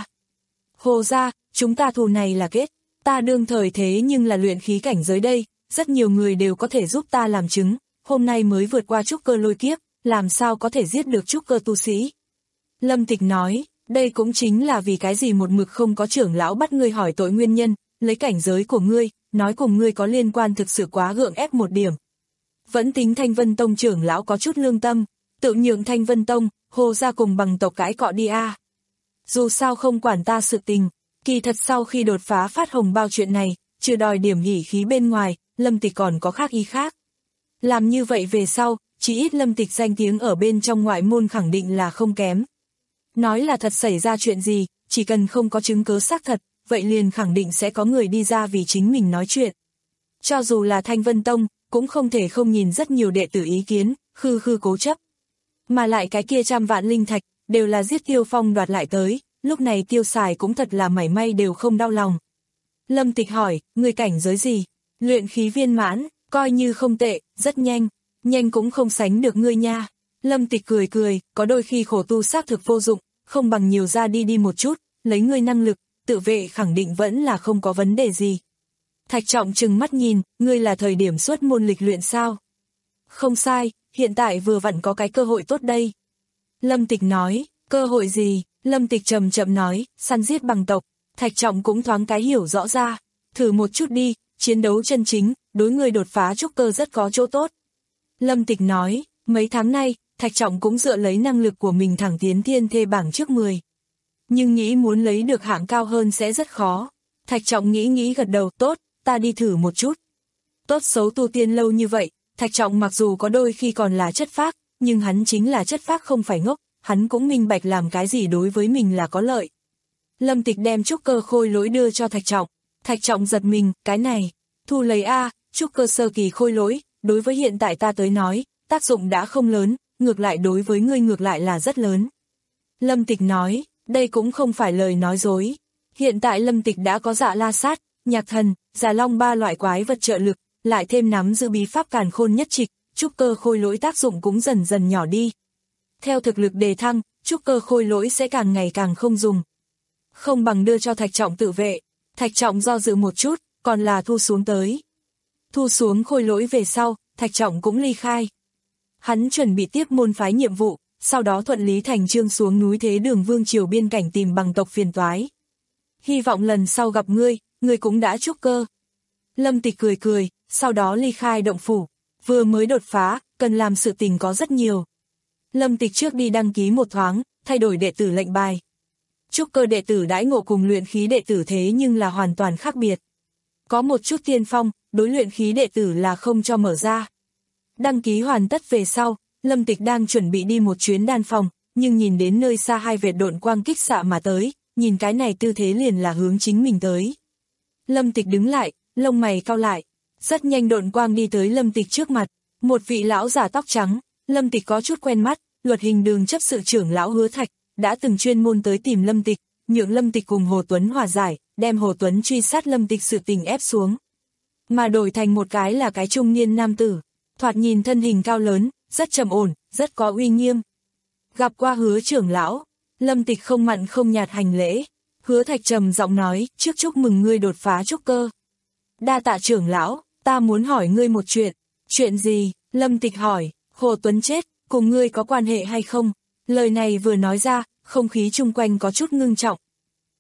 Hồ ra, chúng ta thù này là kết, ta đương thời thế nhưng là luyện khí cảnh giới đây, rất nhiều người đều có thể giúp ta làm chứng, hôm nay mới vượt qua trúc cơ lôi kiếp, làm sao có thể giết được trúc cơ tu sĩ. Lâm Tịch nói, đây cũng chính là vì cái gì một mực không có trưởng lão bắt ngươi hỏi tội nguyên nhân, lấy cảnh giới của ngươi, nói cùng ngươi có liên quan thực sự quá gượng ép một điểm. Vẫn tính Thanh Vân Tông trưởng lão có chút lương tâm, tự nhượng Thanh Vân Tông, Hồ ra cùng bằng tộc cãi cọ đi a. À. Dù sao không quản ta sự tình, kỳ thật sau khi đột phá phát hồng bao chuyện này, trừ đòi điểm hỉ khí bên ngoài, Lâm Tịch còn có khác ý khác. Làm như vậy về sau, chỉ ít Lâm Tịch danh tiếng ở bên trong ngoại môn khẳng định là không kém. Nói là thật xảy ra chuyện gì, chỉ cần không có chứng cứ xác thật, vậy liền khẳng định sẽ có người đi ra vì chính mình nói chuyện. Cho dù là Thanh Vân Tông, cũng không thể không nhìn rất nhiều đệ tử ý kiến, khư khư cố chấp. Mà lại cái kia trăm vạn linh thạch, đều là giết Tiêu Phong đoạt lại tới, lúc này tiêu xài cũng thật là mảy may đều không đau lòng. Lâm Tịch hỏi, người cảnh giới gì? Luyện khí viên mãn, coi như không tệ, rất nhanh, nhanh cũng không sánh được ngươi nha. Lâm Tịch cười cười, có đôi khi khổ tu xác thực vô dụng, không bằng nhiều ra đi đi một chút, lấy ngươi năng lực, tự vệ khẳng định vẫn là không có vấn đề gì. Thạch Trọng trừng mắt nhìn, ngươi là thời điểm xuất môn lịch luyện sao? Không sai, hiện tại vừa vặn có cái cơ hội tốt đây. Lâm Tịch nói, cơ hội gì? Lâm Tịch chậm chậm nói, săn giết bằng tộc. Thạch Trọng cũng thoáng cái hiểu rõ ra, thử một chút đi, chiến đấu chân chính, đối người đột phá trúc cơ rất có chỗ tốt. Lâm Tịch nói, mấy tháng nay, Thạch Trọng cũng dựa lấy năng lực của mình thẳng tiến thiên thê bảng trước mười. Nhưng nghĩ muốn lấy được hạng cao hơn sẽ rất khó. Thạch Trọng nghĩ nghĩ gật đầu, tốt, ta đi thử một chút. Tốt xấu tu tiên lâu như vậy, Thạch Trọng mặc dù có đôi khi còn là chất phác, nhưng hắn chính là chất phác không phải ngốc, hắn cũng minh bạch làm cái gì đối với mình là có lợi. Lâm Tịch đem trúc cơ khôi lỗi đưa cho Thạch Trọng. Thạch Trọng giật mình, cái này, thu lấy a, trúc cơ sơ kỳ khôi lỗi, đối với hiện tại ta tới nói, tác dụng đã không lớn, ngược lại đối với ngươi ngược lại là rất lớn. Lâm Tịch nói, đây cũng không phải lời nói dối. Hiện tại Lâm Tịch đã có Dạ La Sát, Nhạc Thần, Già Long ba loại quái vật trợ lực, lại thêm nắm giữ bí pháp càn khôn nhất trịch, trúc cơ khôi lỗi tác dụng cũng dần dần nhỏ đi. Theo thực lực đề thăng, trúc cơ khôi lỗi sẽ càng ngày càng không dùng. Không bằng đưa cho Thạch Trọng tự vệ. Thạch Trọng do dự một chút, còn là thu xuống tới. Thu xuống khôi lỗi về sau, Thạch Trọng cũng ly khai. Hắn chuẩn bị tiếp môn phái nhiệm vụ, sau đó thuận lý thành chương xuống núi Thế Đường Vương triều biên cảnh tìm bằng tộc phiền toái. Hy vọng lần sau gặp ngươi, ngươi cũng đã trúc cơ. Lâm Tịch cười cười, sau đó ly khai động phủ. Vừa mới đột phá, cần làm sự tình có rất nhiều. Lâm Tịch trước đi đăng ký một thoáng, thay đổi đệ tử lệnh bài. Trúc cơ đệ tử đãi ngộ cùng luyện khí đệ tử thế nhưng là hoàn toàn khác biệt. Có một chút tiên phong, đối luyện khí đệ tử là không cho mở ra. Đăng ký hoàn tất về sau, Lâm Tịch đang chuẩn bị đi một chuyến đan phòng, nhưng nhìn đến nơi xa hai vệt độn quang kích xạ mà tới, nhìn cái này tư thế liền là hướng chính mình tới. Lâm Tịch đứng lại, lông mày cau lại, rất nhanh độn quang đi tới Lâm Tịch trước mặt, một vị lão giả tóc trắng, Lâm Tịch có chút quen mắt, Luật Hình Đường chấp sự trưởng lão Hứa Thạch, đã từng chuyên môn tới tìm Lâm Tịch, nhượng Lâm Tịch cùng Hồ Tuấn hòa giải, đem Hồ Tuấn truy sát Lâm Tịch sự tình ép xuống. Mà đổi thành một cái là cái trung niên nam tử, thoạt nhìn thân hình cao lớn, rất trầm ổn, rất có uy nghiêm. Gặp qua Hứa trưởng lão, Lâm Tịch không mặn không nhạt hành lễ. Hứa Thạch trầm giọng nói, trước chúc mừng ngươi đột phá trúc cơ. Đa tạ trưởng lão, ta muốn hỏi ngươi một chuyện. Chuyện gì? Lâm Tịch hỏi, Hồ Tuấn chết, cùng ngươi có quan hệ hay không? Lời này vừa nói ra, không khí chung quanh có chút ngưng trọng.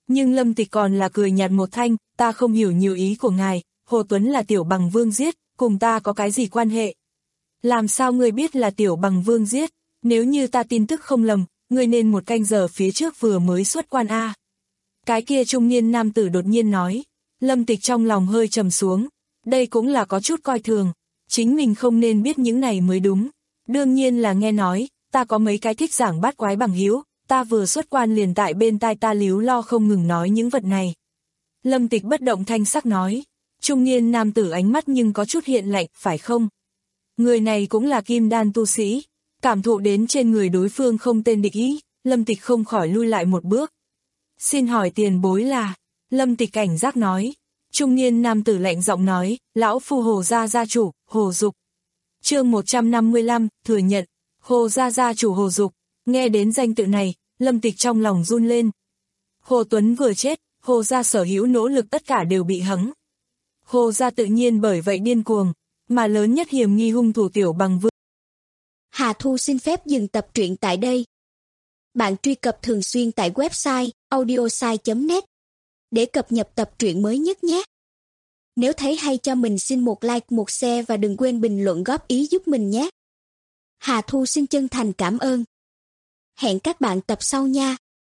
Nhưng Lâm Tịch còn là cười nhạt một thanh, ta không hiểu nhiều ý của ngài, Hồ Tuấn là Tiểu Bằng Vương giết, cùng ta có cái gì quan hệ? Làm sao ngươi biết là Tiểu Bằng Vương giết? Nếu như ta tin tức không lầm, ngươi nên một canh giờ phía trước vừa mới xuất quan a. Cái kia trung niên nam tử đột nhiên nói. Lâm Tịch trong lòng hơi trầm xuống, đây cũng là có chút coi thường, chính mình không nên biết những này mới đúng. Đương nhiên là nghe nói, ta có mấy cái thích giảng bát quái bằng hữu, ta vừa xuất quan liền tại bên tai ta líu lo không ngừng nói những vật này. Lâm Tịch bất động thanh sắc nói, trung niên nam tử ánh mắt nhưng có chút hiện lạnh, phải không? Người này cũng là kim đan tu sĩ, cảm thụ đến trên người đối phương không tên địch ý, Lâm Tịch không khỏi lui lại một bước. Xin hỏi tiền bối là, Lâm Tịch cảnh giác nói, trung niên nam tử lạnh giọng nói, lão phu Hồ gia gia chủ, Hồ Dục. Chương một trăm năm mươi lăm, thừa nhận, Hồ gia gia chủ Hồ Dục, nghe đến danh tự này, Lâm Tịch trong lòng run lên. Hồ Tuấn vừa chết, Hồ gia sở hữu nỗ lực tất cả đều bị hắng. Hồ gia tự nhiên bởi vậy điên cuồng, mà lớn nhất hiểm nghi hung thủ Tiểu Bằng Vương. Hà Thu xin phép dừng tập truyện tại đây. Bạn truy cập thường xuyên tại website audiosai chấm net để cập nhật tập truyện mới nhất nhé. Nếu thấy hay cho mình xin một like, một share và đừng quên bình luận góp ý giúp mình nhé. Hà Thu xin chân thành cảm ơn. Hẹn các bạn tập sau nha.